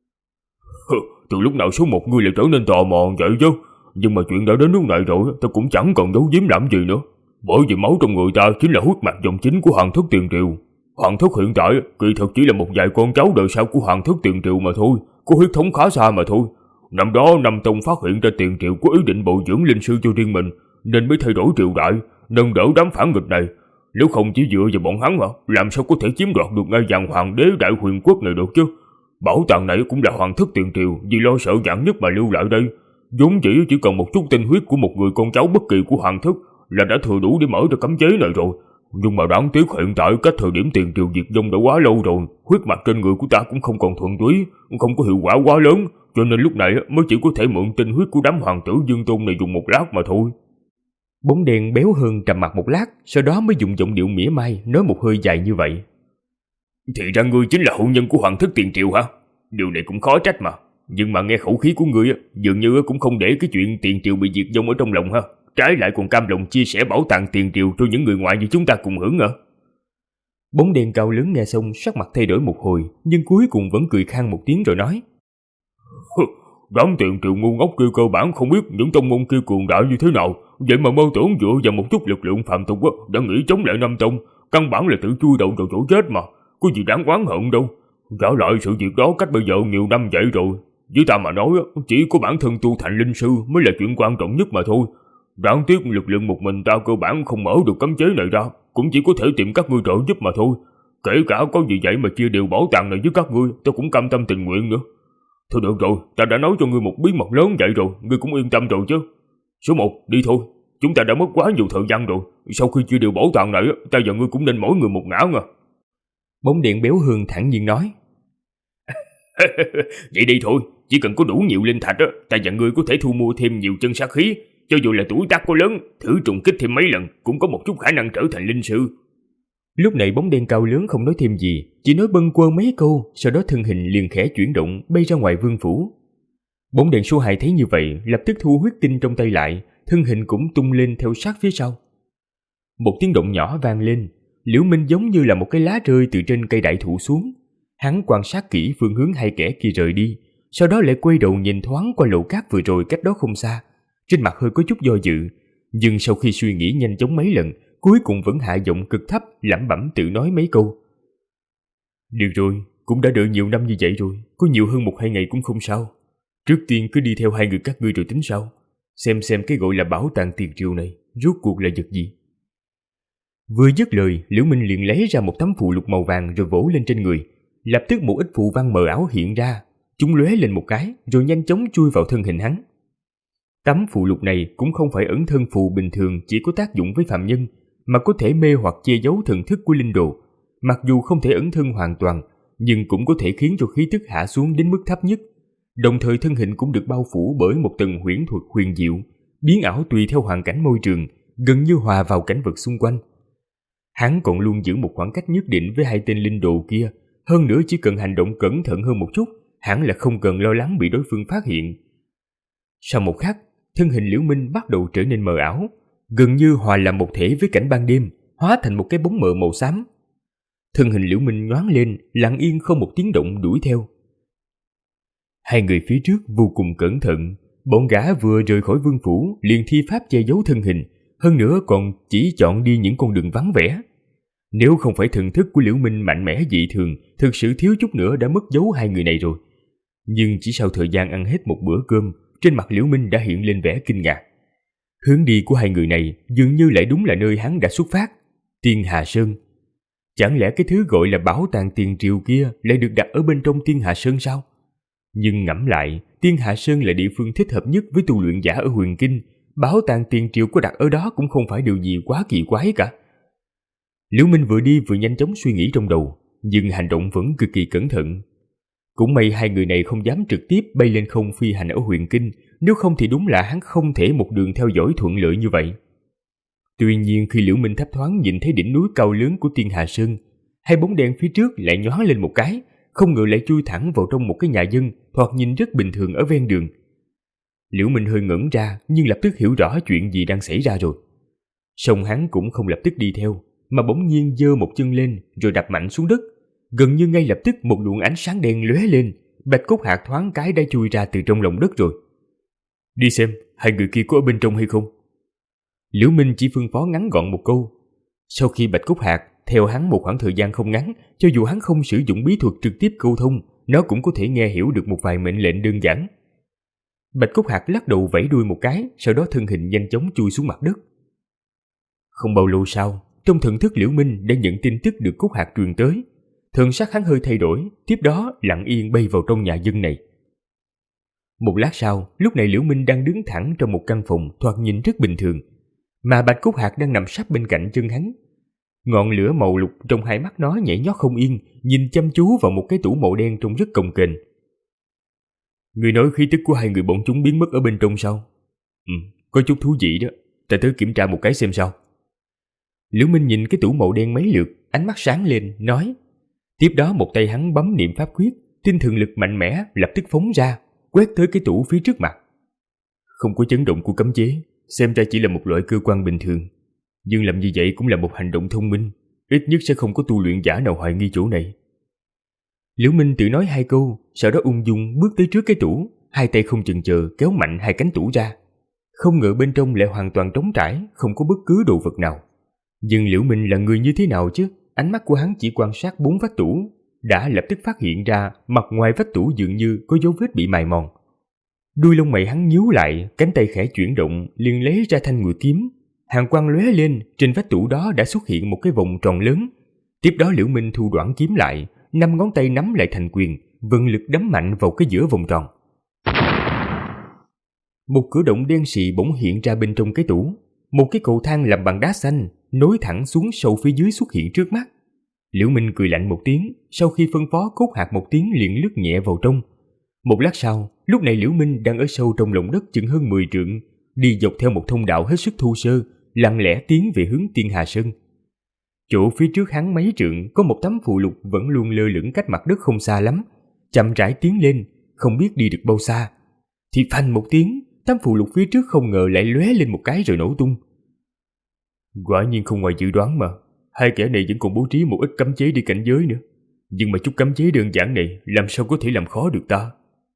Speaker 3: Từ lúc nào số 1 ngươi lại trở nên tò mò vậy chứ? Nhưng mà chuyện đã đến nước này rồi, ta cũng chẳng còn giấu giếm làm gì nữa. Bởi vì máu trong người ta chính là huyết mạch dòng chính của hoàng thất tiền triều. Hoàng thất hiện tại kỳ thực chỉ là một vài con cháu đời sau của hoàng thất tiền triều mà thôi, có huyết thống khá xa mà thôi. Năm đó Nam Tông phát hiện ra tiền triều có ý định bồi dưỡng linh sư cho riêng mình, nên mới thay đổi triều đại, nâng đỡ đám phản nghịch này. Nếu không chỉ dựa vào bọn hắn mà làm sao có thể chiếm đoạt được ngai vàng hoàng đế đại huyền quốc này được chứ? Bảo tàng này cũng là hoàng thất tiền triều vì lo sợ vạn nhất mà lưu lại đây. Vốn dĩ chỉ cần một chút tinh huyết của một người con cháu bất kỳ của hoàng thất là đã thừa đủ để mở ra cấm chế này rồi. Nhưng mà đáng tiếc hiện tại cách thời điểm tiền triều diệt vong đã quá lâu rồi, huyết mạch trên người của ta cũng không còn thuần túy, không có hiệu quả quá lớn, cho nên lúc này mới chỉ có thể mượn tinh huyết của đám hoàng tử Dương Tôn này dùng một lát mà thôi.
Speaker 2: Bóng đèn béo hơn trầm mặt một lát, sau đó mới dùng giọng điệu mỉa mai nói một hơi dài như vậy.
Speaker 3: Thì ra ngươi chính là hậu nhân của hoàng thất tiền triều hả? Điều này cũng khó trách mà. Nhưng mà nghe khẩu khí của ngươi dường như cũng không để cái chuyện tiền triều bị diệt vong ở trong lòng ha. Trái lại còn cam lòng chia sẻ bảo tàng tiền triều cho những người ngoài như chúng ta cùng hưởng hả?
Speaker 2: Bóng đèn cao lớn nghe xong sắc mặt thay đổi một hồi, nhưng cuối cùng vẫn cười khan một tiếng rồi nói.
Speaker 3: Đám tiền triều ngu ngốc kia cơ bản không biết những tông môn kia cường đại như thế nào, vậy mà mơ tưởng dựa vào một chút lực lượng phạm tục đã nghĩ chống lại Nam Tông, căn bản là tự chui đầu vào chỗ chết mà, có gì đáng oán hận đâu. Giả lại sự việc đó cách bây giờ nhiều năm vậy rồi, với ta mà nói chỉ có bản thân tu thành linh sư mới là chuyện quan trọng nhất mà thôi. Đáng tiếc lực lượng một mình ta cơ bản không mở được cấm chế này ra, cũng chỉ có thể tìm các ngươi trợ giúp mà thôi. Kể cả có gì vậy mà chia đều bảo tàng này với các ngươi, ta cũng cam tâm tình nguyện nữa. Thôi được rồi, ta đã nói cho ngươi một bí mật lớn vậy rồi, ngươi cũng yên tâm rồi chứ. Số 1, đi thôi, chúng ta đã mất quá nhiều thời gian rồi. Sau khi chia đều bảo tàng này, ta và ngươi cũng nên mỗi người một ngã nha.
Speaker 2: Bóng đèn béo hương thản nhiên nói.
Speaker 3: Vậy đi thôi, chỉ cần có đủ nhiều linh thạch, ta và ngươi có thể thu mua thêm nhiều chân sát khí. Cho dù là tuổi tác có lớn, thử trùng kích thêm mấy lần cũng có một chút khả năng trở thành linh sư.
Speaker 2: Lúc này bóng đen cao lớn không nói thêm gì, chỉ nói bâng quơ mấy câu, sau đó thân hình liền khẽ chuyển động bay ra ngoài vương phủ. Bóng đèn số 2 thấy như vậy, lập tức thu huyết tinh trong tay lại, thân hình cũng tung lên theo sát phía sau. Một tiếng động nhỏ vang lên, Liễu Minh giống như là một cái lá rơi từ trên cây đại thụ xuống. Hắn quan sát kỹ phương hướng hai kẻ kia rời đi, sau đó lại quay đầu nhìn thoáng qua lầu cát vừa rồi cách đó không xa. Trên mặt hơi có chút do dự, nhưng sau khi suy nghĩ nhanh chóng mấy lần, cuối cùng vẫn hạ giọng cực thấp lẩm bẩm tự nói mấy câu. Được rồi, cũng đã đợi nhiều năm như vậy rồi, có nhiều hơn 1-2 ngày cũng không sao. Trước tiên cứ đi theo hai người các ngươi rồi tính sau, xem cái gọi là bảo tàng tiền triều này rốt cuộc là vật gì. Vừa dứt lời, Liễu Minh liền lấy ra một tấm phù lục màu vàng rồi vỗ lên trên người. Lập tức một ít phù văn mờ ảo hiện ra, chúng lóe lên một cái rồi nhanh chóng chui vào thân hình hắn. Tấm phù lục này cũng không phải ẩn thân phù bình thường chỉ có tác dụng với phạm nhân, mà có thể mê hoặc che giấu thần thức của linh đồ. Mặc dù không thể ẩn thân hoàn toàn, nhưng cũng có thể khiến cho khí tức hạ xuống đến mức thấp nhất. Đồng thời thân hình cũng được bao phủ bởi một tầng huyễn thuật huyền diệu, biến ảo tùy theo hoàn cảnh môi trường, gần như hòa vào cảnh vật xung quanh. Hắn còn luôn giữ một khoảng cách nhất định với hai tên linh đồ kia, hơn nữa chỉ cần hành động cẩn thận hơn một chút, hẳn là không cần lo lắng bị đối phương phát hiện. Sau một khắc, thân hình Liễu Minh bắt đầu trở nên mờ ảo, gần như hòa làm một thể với cảnh ban đêm, hóa thành một cái bóng mờ màu xám. Thân hình Liễu Minh nhoáng lên, lặng yên không một tiếng động đuổi theo. Hai người phía trước vô cùng cẩn thận, bọn gã vừa rời khỏi vương phủ liền thi pháp che giấu thân hình, hơn nữa còn chỉ chọn đi những con đường vắng vẻ. Nếu không phải thần thức của Liễu Minh mạnh mẽ dị thường, thực sự thiếu chút nữa đã mất dấu hai người này rồi. Nhưng chỉ sau thời gian ăn hết một bữa cơm, trên mặt Liễu Minh đã hiện lên vẻ kinh ngạc. Hướng đi của hai người này dường như lại đúng là nơi hắn đã xuất phát, Tiên Hà Sơn. Chẳng lẽ cái thứ gọi là bảo tàng tiền triều kia lại được đặt ở bên trong Tiên Hà Sơn sao? Nhưng ngẫm lại, Tiên Hà Sơn là địa phương thích hợp nhất với tu luyện giả ở Huyền Kinh, bảo tàng tiền triều có đặt ở đó cũng không phải điều gì quá kỳ quái cả. Liễu Minh vừa đi vừa nhanh chóng suy nghĩ trong đầu, nhưng hành động vẫn cực kỳ cẩn thận. Cũng may hai người này không dám trực tiếp bay lên không phi hành ở Huyền Kinh, nếu không thì đúng là hắn không thể một đường theo dõi thuận lợi như vậy. Tuy nhiên khi Liễu Minh thấp thoáng nhìn thấy đỉnh núi cao lớn của Tiên Hà Sơn, hai bóng đen phía trước lại nhói lên một cái, không ngờ lại chui thẳng vào trong một cái nhà dân thoạt nhìn rất bình thường ở ven đường. Liễu Minh hơi ngẩn ra nhưng lập tức hiểu rõ chuyện gì đang xảy ra rồi. Song hắn cũng không lập tức đi theo, mà bỗng nhiên giơ một chân lên rồi đạp mạnh xuống đất. Gần như ngay lập tức một luồng ánh sáng đen lóe lên, Bạch Cốt Hạc thoáng cái đã chui ra từ trong lòng đất rồi. Đi xem hai người kia có ở bên trong hay không. Liễu Minh chỉ phân phó ngắn gọn một câu. Sau khi Bạch Cốt Hạc theo hắn một khoảng thời gian không ngắn, cho dù hắn không sử dụng bí thuật trực tiếp câu thông, nó cũng có thể nghe hiểu được một vài mệnh lệnh đơn giản. Bạch Cốt Hạc lắc đầu vẫy đuôi một cái, sau đó thân hình nhanh chóng chui xuống mặt đất. Không bao lâu sau, trong thần thức Liễu Minh đã nhận tin tức được Cốt Hạc truyền tới. Thần sắc hắn hơi thay đổi, tiếp đó lặng yên bay vào trong nhà dân này. Một lát sau, lúc này Liễu Minh đang đứng thẳng trong một căn phòng thoạt nhìn rất bình thường, mà Bạch Cốt Hạc đang nằm sắp bên cạnh chân hắn. Ngọn lửa màu lục trong hai mắt nó nhảy nhót không yên, nhìn chăm chú vào một cái tủ màu đen trông rất cồng kềnh. Người nói khí tức của hai người bọn chúng biến mất ở bên trong sao? Có chút thú vị đó, ta tới kiểm tra một cái xem sao. Liễu Minh nhìn cái tủ màu đen mấy lượt, ánh mắt sáng lên, nói. Tiếp đó một tay hắn bấm niệm pháp quyết, tinh thần lực mạnh mẽ lập tức phóng ra, quét tới cái tủ phía trước mặt. Không có chấn động của cấm chế, xem ra chỉ là một loại cơ quan bình thường. Nhưng làm như vậy cũng là một hành động thông minh, ít nhất sẽ không có tu luyện giả nào hoài nghi chỗ này. Liễu Minh tự nói hai câu, sau đó ung dung bước tới trước cái tủ, hai tay không chần chờ kéo mạnh hai cánh tủ ra. Không ngờ bên trong lại hoàn toàn trống trải, không có bất cứ đồ vật nào. Nhưng Liễu Minh là người như thế nào chứ? Ánh mắt của hắn chỉ quan sát bốn vách tủ, đã lập tức phát hiện ra mặt ngoài vách tủ dường như có dấu vết bị mài mòn. Đuôi lông mày hắn nhíu lại, cánh tay khẽ chuyển động, liền lấy ra thanh ngùi kiếm. Hàn quang lóe lên, trên vách tủ đó đã xuất hiện một cái vòng tròn lớn. Tiếp đó Liễu Minh thu đoạn kiếm lại, 5 ngón tay nắm lại thành quyền, vận lực đấm mạnh vào cái giữa vòng tròn. Một cửa động đen sì bỗng hiện ra bên trong cái tủ. Một cái cầu thang làm bằng đá xanh nối thẳng xuống sâu phía dưới xuất hiện trước mắt. Liễu Minh cười lạnh một tiếng, sau khi phân phó Cốt Hạc một tiếng liền lướt nhẹ vào trong. Một lát sau, lúc này Liễu Minh đang ở sâu trong lòng đất chừng hơn 10 trượng, đi dọc theo một thông đạo hết sức thô sơ, lặng lẽ tiến về hướng Tiên Hà Sơn. Chỗ phía trước hắn mấy trượng có một tấm phù lục vẫn luôn lơ lửng cách mặt đất không xa lắm, chậm rãi tiến lên, không biết đi được bao xa, thì phanh một tiếng, tấm phù lục phía trước không ngờ lại lóe lên một cái rồi nổ tung. Quả nhiên không ngoài dự đoán mà, hai kẻ này vẫn còn bố trí một ít cấm chế đi cảnh giới nữa. Nhưng mà chút cấm chế đơn giản này làm sao có thể làm khó được ta?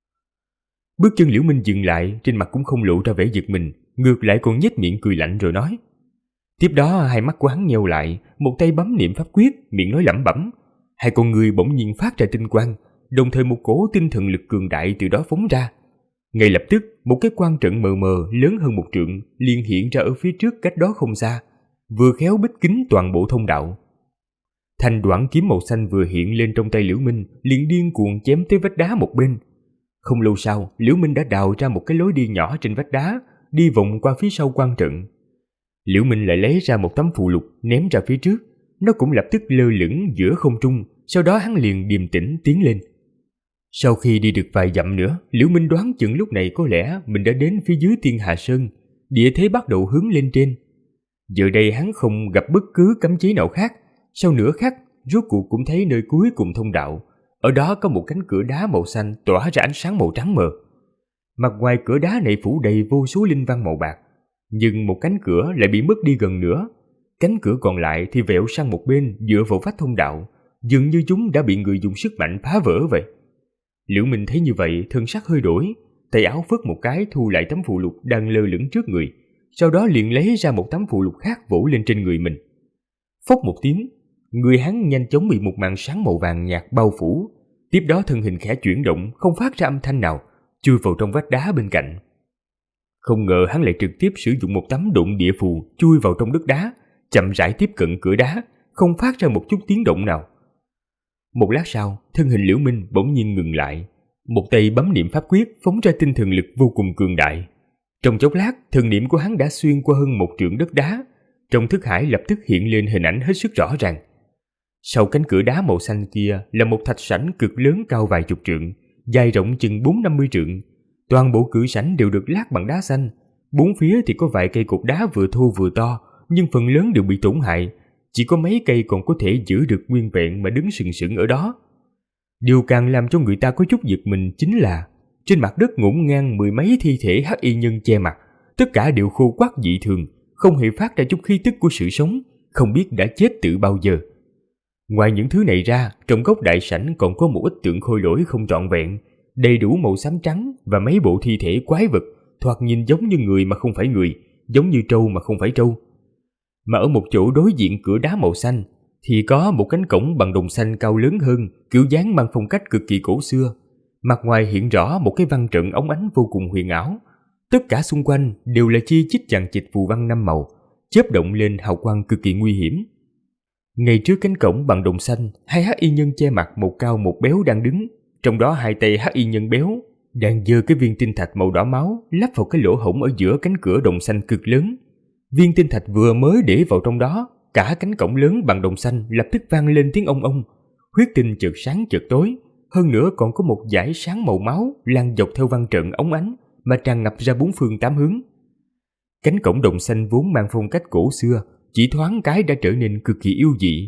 Speaker 2: Bước chân Liễu Minh dừng lại, trên mặt cũng không lộ ra vẻ giật mình, ngược lại còn nhếch miệng cười lạnh rồi nói. Tiếp đó hai mắt của hắn nheo lại, một tay bấm niệm pháp quyết, miệng nói lẩm bẩm. Hai con người bỗng nhiên phát ra tinh quang, đồng thời một cỗ tinh thần lực cường đại từ đó phóng ra. Ngay lập tức, một cái quan trận mờ mờ lớn hơn 1 trượng liền hiện ra ở phía trước cách đó không xa, vừa khéo bích kín toàn bộ thông đạo. Thanh đoạn kiếm màu xanh vừa hiện lên trong tay Liễu Minh, liền điên cuồng chém tới vách đá một bên. Không lâu sau, Liễu Minh đã đào ra một cái lối đi nhỏ trên vách đá, đi vòng qua phía sau quan trận. Liễu Minh lại lấy ra một tấm phù lục ném ra phía trước, nó cũng lập tức lơ lửng giữa không trung, sau đó hắn liền điềm tĩnh tiến lên. Sau khi đi được vài dặm nữa, Liễu Minh đoán chừng lúc này có lẽ mình đã đến phía dưới Tiên Hà Sơn, địa thế bắt đầu hướng lên trên. Giờ đây hắn không gặp bất cứ cấm chế nào khác, sau nửa khắc, rốt cuộc cũng thấy nơi cuối cùng thông đạo. Ở đó có một cánh cửa đá màu xanh tỏa ra ánh sáng màu trắng mờ. Mặt ngoài cửa đá này phủ đầy vô số linh văn màu bạc, nhưng một cánh cửa lại bị mất đi gần nửa. Cánh cửa còn lại thì vẹo sang một bên dựa vào vách thông đạo, dường như chúng đã bị người dùng sức mạnh phá vỡ vậy. Liễu Minh thấy như vậy, thân sắc hơi đổi, tay áo phất một cái thu lại tấm phù lục đang lơ lửng trước người, sau đó liền lấy ra một tấm phù lục khác vỗ lên trên người mình. Phốc một tiếng, người hắn nhanh chóng bị một màn sáng màu vàng nhạt bao phủ, tiếp đó thân hình khẽ chuyển động, không phát ra âm thanh nào, chui vào trong vách đá bên cạnh. Không ngờ hắn lại trực tiếp sử dụng một tấm độn địa phù chui vào trong đất đá, chậm rãi tiếp cận cửa đá, không phát ra một chút tiếng động nào. Một lát sau, thân hình Liễu Minh bỗng nhiên ngừng lại, một tay bấm niệm pháp quyết phóng ra tinh thần lực vô cùng cường đại. Trong chốc lát, thần niệm của hắn đã xuyên qua hơn 1 trượng đất đá, trong thức hải lập tức hiện lên hình ảnh hết sức rõ ràng. Sau cánh cửa đá màu xanh kia là một thạch sảnh cực lớn cao vài chục trượng, dài rộng chừng 40-50 trượng. Toàn bộ cửa sảnh đều được lát bằng đá xanh. Bốn phía thì có vài cây cột đá vừa thô vừa to, nhưng phần lớn đều bị tổn hại. Chỉ có mấy cây còn có thể giữ được nguyên vẹn mà đứng sừng sững ở đó. Điều càng làm cho người ta có chút giật mình chính là trên mặt đất ngổn ngang 10 mấy thi thể hắc y nhân che mặt, tất cả đều khô quắt dị thường, không hề phát ra chút khí tức của sự sống, không biết đã chết từ bao giờ. Ngoài những thứ này ra, trong góc đại sảnh còn có một ít tượng khôi lỗi không trọn vẹn, đầy đủ màu xám trắng và mấy bộ thi thể quái vật, thoạt nhìn giống như người mà không phải người, giống như trâu mà không phải trâu. Mà ở một chỗ đối diện cửa đá màu xanh thì có một cánh cổng bằng đồng xanh cao lớn hơn, kiểu dáng mang phong cách cực kỳ cổ xưa. Mặt ngoài hiện rõ một cái văn trận óng ánh vô cùng huyền ảo. Tất cả xung quanh đều là chi chít chằng chịt phù văn 5 màu, chớp động lên hào quang cực kỳ nguy hiểm. Ngay trước cánh cổng bằng đồng xanh, hai hắc y nhân che mặt một cao một béo đang đứng. Trong đó hai tay hắc y nhân béo đang giơ cái viên tinh thạch màu đỏ máu lắp vào cái lỗ hổng ở giữa cánh cửa đồng xanh cực lớn. Viên tinh thạch vừa mới để vào trong đó, cả cánh cổng lớn bằng đồng xanh lập tức vang lên tiếng ông ông. Huyết tinh chợt sáng chợt tối, hơn nữa còn có một dải sáng màu máu lan dọc theo văn trận óng ánh mà tràn ngập ra bốn phương tám hướng. Cánh cổng đồng xanh vốn mang phong cách cổ xưa, chỉ thoáng cái đã trở nên cực kỳ yêu dị.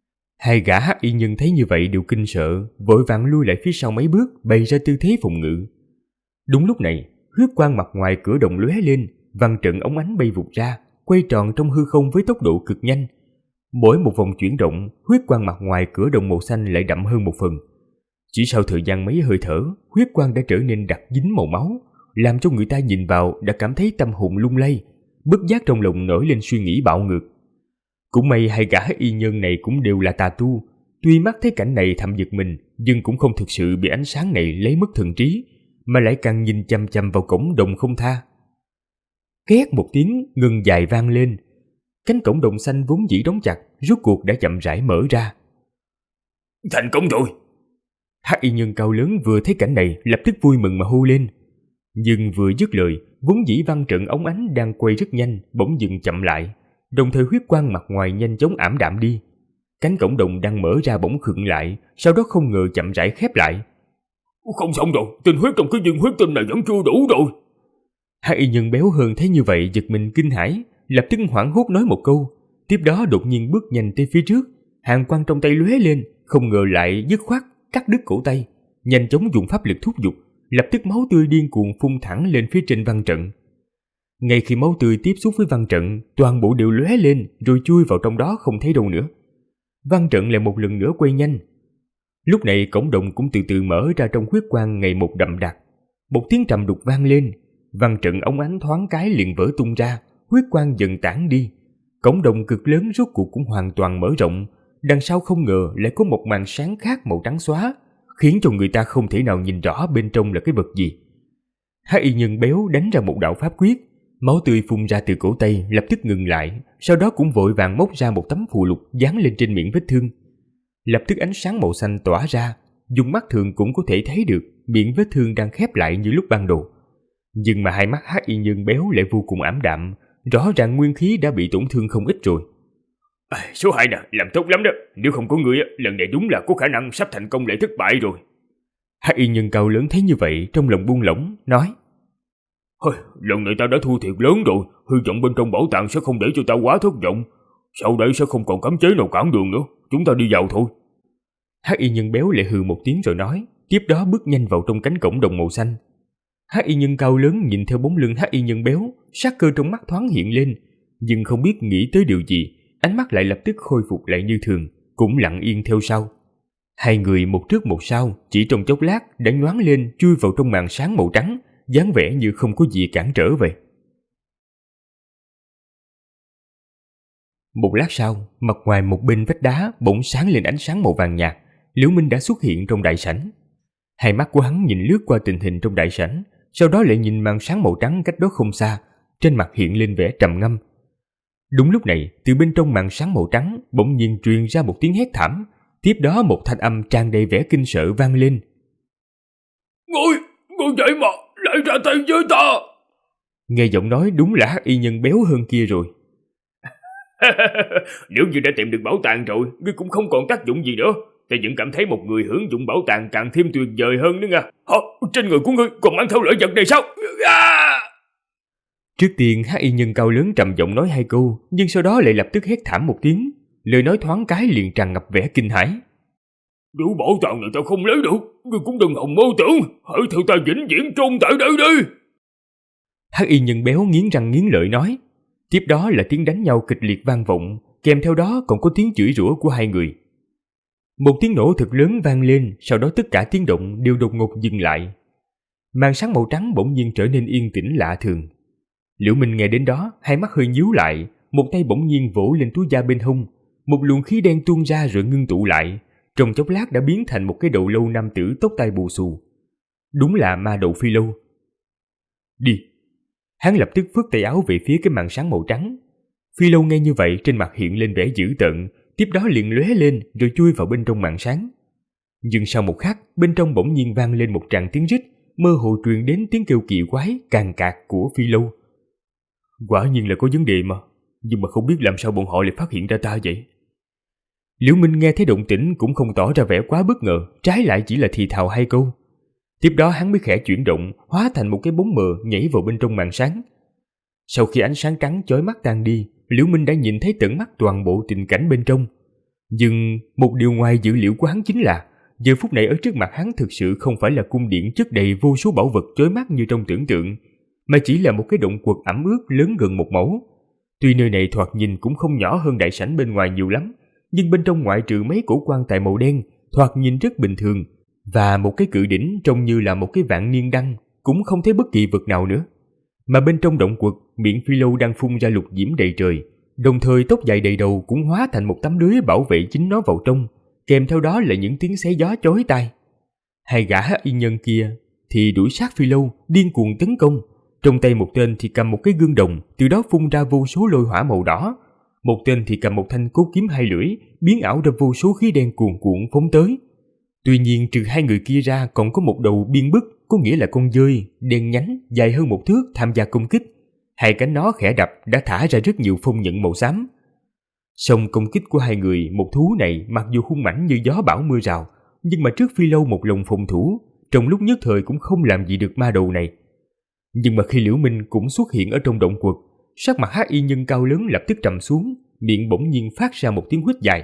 Speaker 2: Hai gã hắc y nhân thấy như vậy đều kinh sợ, vội vàng lui lại phía sau mấy bước, bày ra tư thế phòng ngự. Đúng lúc này, huyết quang mặt ngoài cửa đồng lóe lên, văn trận ống ánh bay vụt ra, quay tròn trong hư không với tốc độ cực nhanh. Mỗi một vòng chuyển động, huyết quang mặt ngoài cửa đồng màu xanh lại đậm hơn một phần. Chỉ sau thời gian mấy hơi thở, huyết quang đã trở nên đặc dính màu máu, làm cho người ta nhìn vào đã cảm thấy tâm hồn lung lay, bất giác trong lòng nổi lên suy nghĩ bạo ngược. Cũng may hai gã y nhân này cũng đều là tà tu, tuy mắt thấy cảnh này thầm giật mình, nhưng cũng không thực sự bị ánh sáng này lấy mất thần trí, mà lại càng nhìn chằm chằm vào cổng đồng không tha. Két một tiếng ngân dài vang lên, cánh cổng đồng xanh vốn dĩ đóng chặt, rốt cuộc đã chậm rãi mở ra.
Speaker 3: Thành công rồi!
Speaker 2: Hắc y nhân cao lớn vừa thấy cảnh này lập tức vui mừng mà hô lên. Nhưng vừa dứt lời, vốn dĩ văn trận ống ánh đang quay rất nhanh bỗng dừng chậm lại, đồng thời huyết quang mặt ngoài nhanh chóng ảm đạm đi. Cánh cổng đồng đang mở ra bỗng khựng lại, sau đó không ngờ chậm rãi khép lại.
Speaker 3: Không xong rồi, tinh huyết trong cái viên huyết tinh này vẫn chưa đủ rồi.
Speaker 2: Hai y nhân béo hơn thấy như vậy giật mình kinh hãi, lập tức hoảng hốt nói một câu, tiếp đó đột nhiên bước nhanh tới phía trước, hàn quang trong tay lóe lên, không ngờ lại dứt khoát cắt đứt cổ tay, nhanh chóng dùng pháp lực thúc giục, lập tức máu tươi điên cuồng phun thẳng lên phía trên văn trận. Ngay khi máu tươi tiếp xúc với văn trận, toàn bộ đều lóe lên rồi chui vào trong đó không thấy đâu nữa. Văn trận lại một lần nữa quay nhanh. Lúc này cổng đồng cũng từ từ mở ra trong huyết quang ngày một đậm đặc. Một tiếng trầm đục vang lên, văn trận ống ánh thoáng cái liền vỡ tung ra, huyết quang dần tản đi. Cổng đồng cực lớn rốt cuộc cũng hoàn toàn mở rộng, đằng sau không ngờ lại có một màn sáng khác màu trắng xóa, khiến cho người ta không thể nào nhìn rõ bên trong là cái vật gì. Hai y nhân béo đánh ra một đạo pháp quyết, máu tươi phun ra từ cổ tay lập tức ngừng lại, sau đó cũng vội vàng móc ra một tấm phù lục dán lên trên miệng vết thương. Lập tức ánh sáng màu xanh tỏa ra, dùng mắt thường cũng có thể thấy được miệng vết thương đang khép lại như lúc ban đầu. Nhưng mà hai mắt hắc y nhân béo lại vô cùng ảm đạm, rõ ràng nguyên khí đã bị tổn thương không ít rồi.
Speaker 3: Số 2 nè, làm tốt lắm đó. Nếu không có người, lần này đúng là có khả năng sắp thành công lại thất bại rồi.
Speaker 2: Hắc y nhân cao lớn thấy như vậy, trong lòng buông lỏng, nói:
Speaker 3: Lần này ta đã thua thiệt lớn rồi, hy vọng bên trong bảo tàng sẽ không để cho ta quá thất vọng. Sau đây sẽ không còn cấm chế nào cản đường nữa, chúng ta đi vào thôi.
Speaker 2: Hắc y nhân béo lại hừ một tiếng rồi nói, tiếp đó bước nhanh vào trong cánh cổng đồng màu xanh. Hắc y nhân cao lớn nhìn theo bóng lưng hắc y nhân béo, sát cơ trong mắt thoáng hiện lên, nhưng không biết nghĩ tới điều gì, ánh mắt lại lập tức khôi phục lại như thường, cũng lặng yên theo sau. Hai người một trước một sau, chỉ trong chốc lát đã nhoáng lên chui vào trong màn sáng màu trắng, dáng vẻ như không có gì cản trở vậy. Một lát sau, mặt ngoài một bên vách đá bỗng sáng lên ánh sáng màu vàng nhạt, Liễu Minh đã xuất hiện trong đại sảnh. Hai mắt của hắn nhìn lướt qua tình hình trong đại sảnh, sau đó lại nhìn màn sáng màu trắng cách đó không xa, trên mặt hiện lên vẻ trầm ngâm. Đúng lúc này, từ bên trong màn sáng màu trắng bỗng nhiên truyền ra một tiếng hét thảm, tiếp đó một thanh âm tràn đầy vẻ kinh sợ vang lên.
Speaker 3: Ngươi vậy mà lại ra tay với ta!
Speaker 2: Nghe giọng nói đúng là hắc y nhân béo hơn kia rồi.
Speaker 3: Nếu như đã tìm được bảo tàng rồi, ngươi cũng không còn tác dụng gì nữa. Ta vẫn cảm thấy một người hưởng dụng bảo tàng càng thêm tuyệt vời hơn nữa nha. Trên người của ngươi còn mang theo lợi vật này sao?
Speaker 2: Trước tiên hắc y nhân cao lớn trầm giọng nói hai câu, nhưng sau đó lại lập tức hét thảm một tiếng. Lời nói thoáng cái liền tràn ngập vẻ kinh hãi.
Speaker 3: Nếu bảo tàng này ta không lấy được, ngươi cũng đừng hòng mơ tưởng. Hãy theo ta vĩnh viễn chôn tại đây đi.
Speaker 2: Hắc y nhân béo nghiến răng nghiến lợi nói. Tiếp đó là tiếng đánh nhau kịch liệt vang vọng, kèm theo đó còn có tiếng chửi rủa của hai người. Một tiếng nổ thật lớn vang lên, sau đó tất cả tiếng động đều đột ngột dừng lại. Màn sáng màu trắng bỗng nhiên trở nên yên tĩnh lạ thường. Liễu Minh nghe đến đó, hai mắt hơi nhíu lại, một tay bỗng nhiên vỗ lên túi da bên hông, một luồng khí đen tuôn ra rồi ngưng tụ lại, trong chốc lát đã biến thành một cái đầu lâu nam tử tóc tai bù xù. Đúng là ma đầu Phi Lâu. Đi. Hắn lập tức phất tay áo về phía cái màn sáng màu trắng. Phi Lâu nghe như vậy trên mặt hiện lên vẻ dữ tợn, tiếp đó liền lóe lên rồi chui vào bên trong màn sáng. Nhưng sau một khắc, bên trong bỗng nhiên vang lên một tràng tiếng rít, mơ hồ truyền đến tiếng kêu kỳ quái càn cạc của Phi Lâu. Quả nhiên là có vấn đề mà, nhưng mà không biết làm sao bọn họ lại phát hiện ra ta vậy. Liễu Minh nghe thấy động tĩnh cũng không tỏ ra vẻ quá bất ngờ, trái lại chỉ là thì thào hai câu. Tiếp đó hắn mới khẽ chuyển động, hóa thành một cái bóng mờ nhảy vào bên trong màn sáng. Sau khi ánh sáng trắng chói mắt tan đi, Liễu Minh đã nhìn thấy tận mắt toàn bộ tình cảnh bên trong. Nhưng một điều ngoài dự liệu của hắn chính là giờ phút này ở trước mặt hắn thực sự không phải là cung điện chất đầy vô số bảo vật chói mắt như trong tưởng tượng, mà chỉ là một cái động quật ẩm ướt lớn gần một mẫu. Tuy nơi này thoạt nhìn cũng không nhỏ hơn đại sảnh bên ngoài nhiều lắm, nhưng bên trong ngoại trừ mấy cổ quan tài màu đen thoạt nhìn rất bình thường và một cái cự đỉnh trông như là một cái vạn niên đăng, cũng không thấy bất kỳ vật nào nữa. Mà bên trong động quật, miệng Phi Lâu đang phun ra lục diễm đầy trời, đồng thời tóc dài đầy đầu cũng hóa thành một tấm lưới bảo vệ chính nó vào trong, kèm theo đó là những tiếng xé gió chói tai. Hai gã y nhân kia thì đuổi sát Phi Lâu, điên cuồng tấn công. Trong tay một tên thì cầm một cái gương đồng, từ đó phun ra vô số lôi hỏa màu đỏ. Một tên thì cầm một thanh cốt kiếm hai lưỡi, biến ảo ra vô số khí đen cuồn cuộn phóng tới. Tuy nhiên trừ hai người kia ra còn có một đầu biên bức, có nghĩa là con dơi, đen nhánh, dài hơn một thước tham gia công kích. Hai cánh nó khẽ đập đã thả ra rất nhiều phong nhận màu xám. Song công kích của hai người, một thú này mặc dù hung mãnh như gió bão mưa rào, nhưng mà trước Phi Lâu một lòng phòng thủ, trong lúc nhất thời cũng không làm gì được ma đầu này. Nhưng mà khi Liễu Minh cũng xuất hiện ở trong động quật, sắc mặt hắc y nhân cao lớn lập tức trầm xuống, miệng bỗng nhiên phát ra một tiếng huýt dài.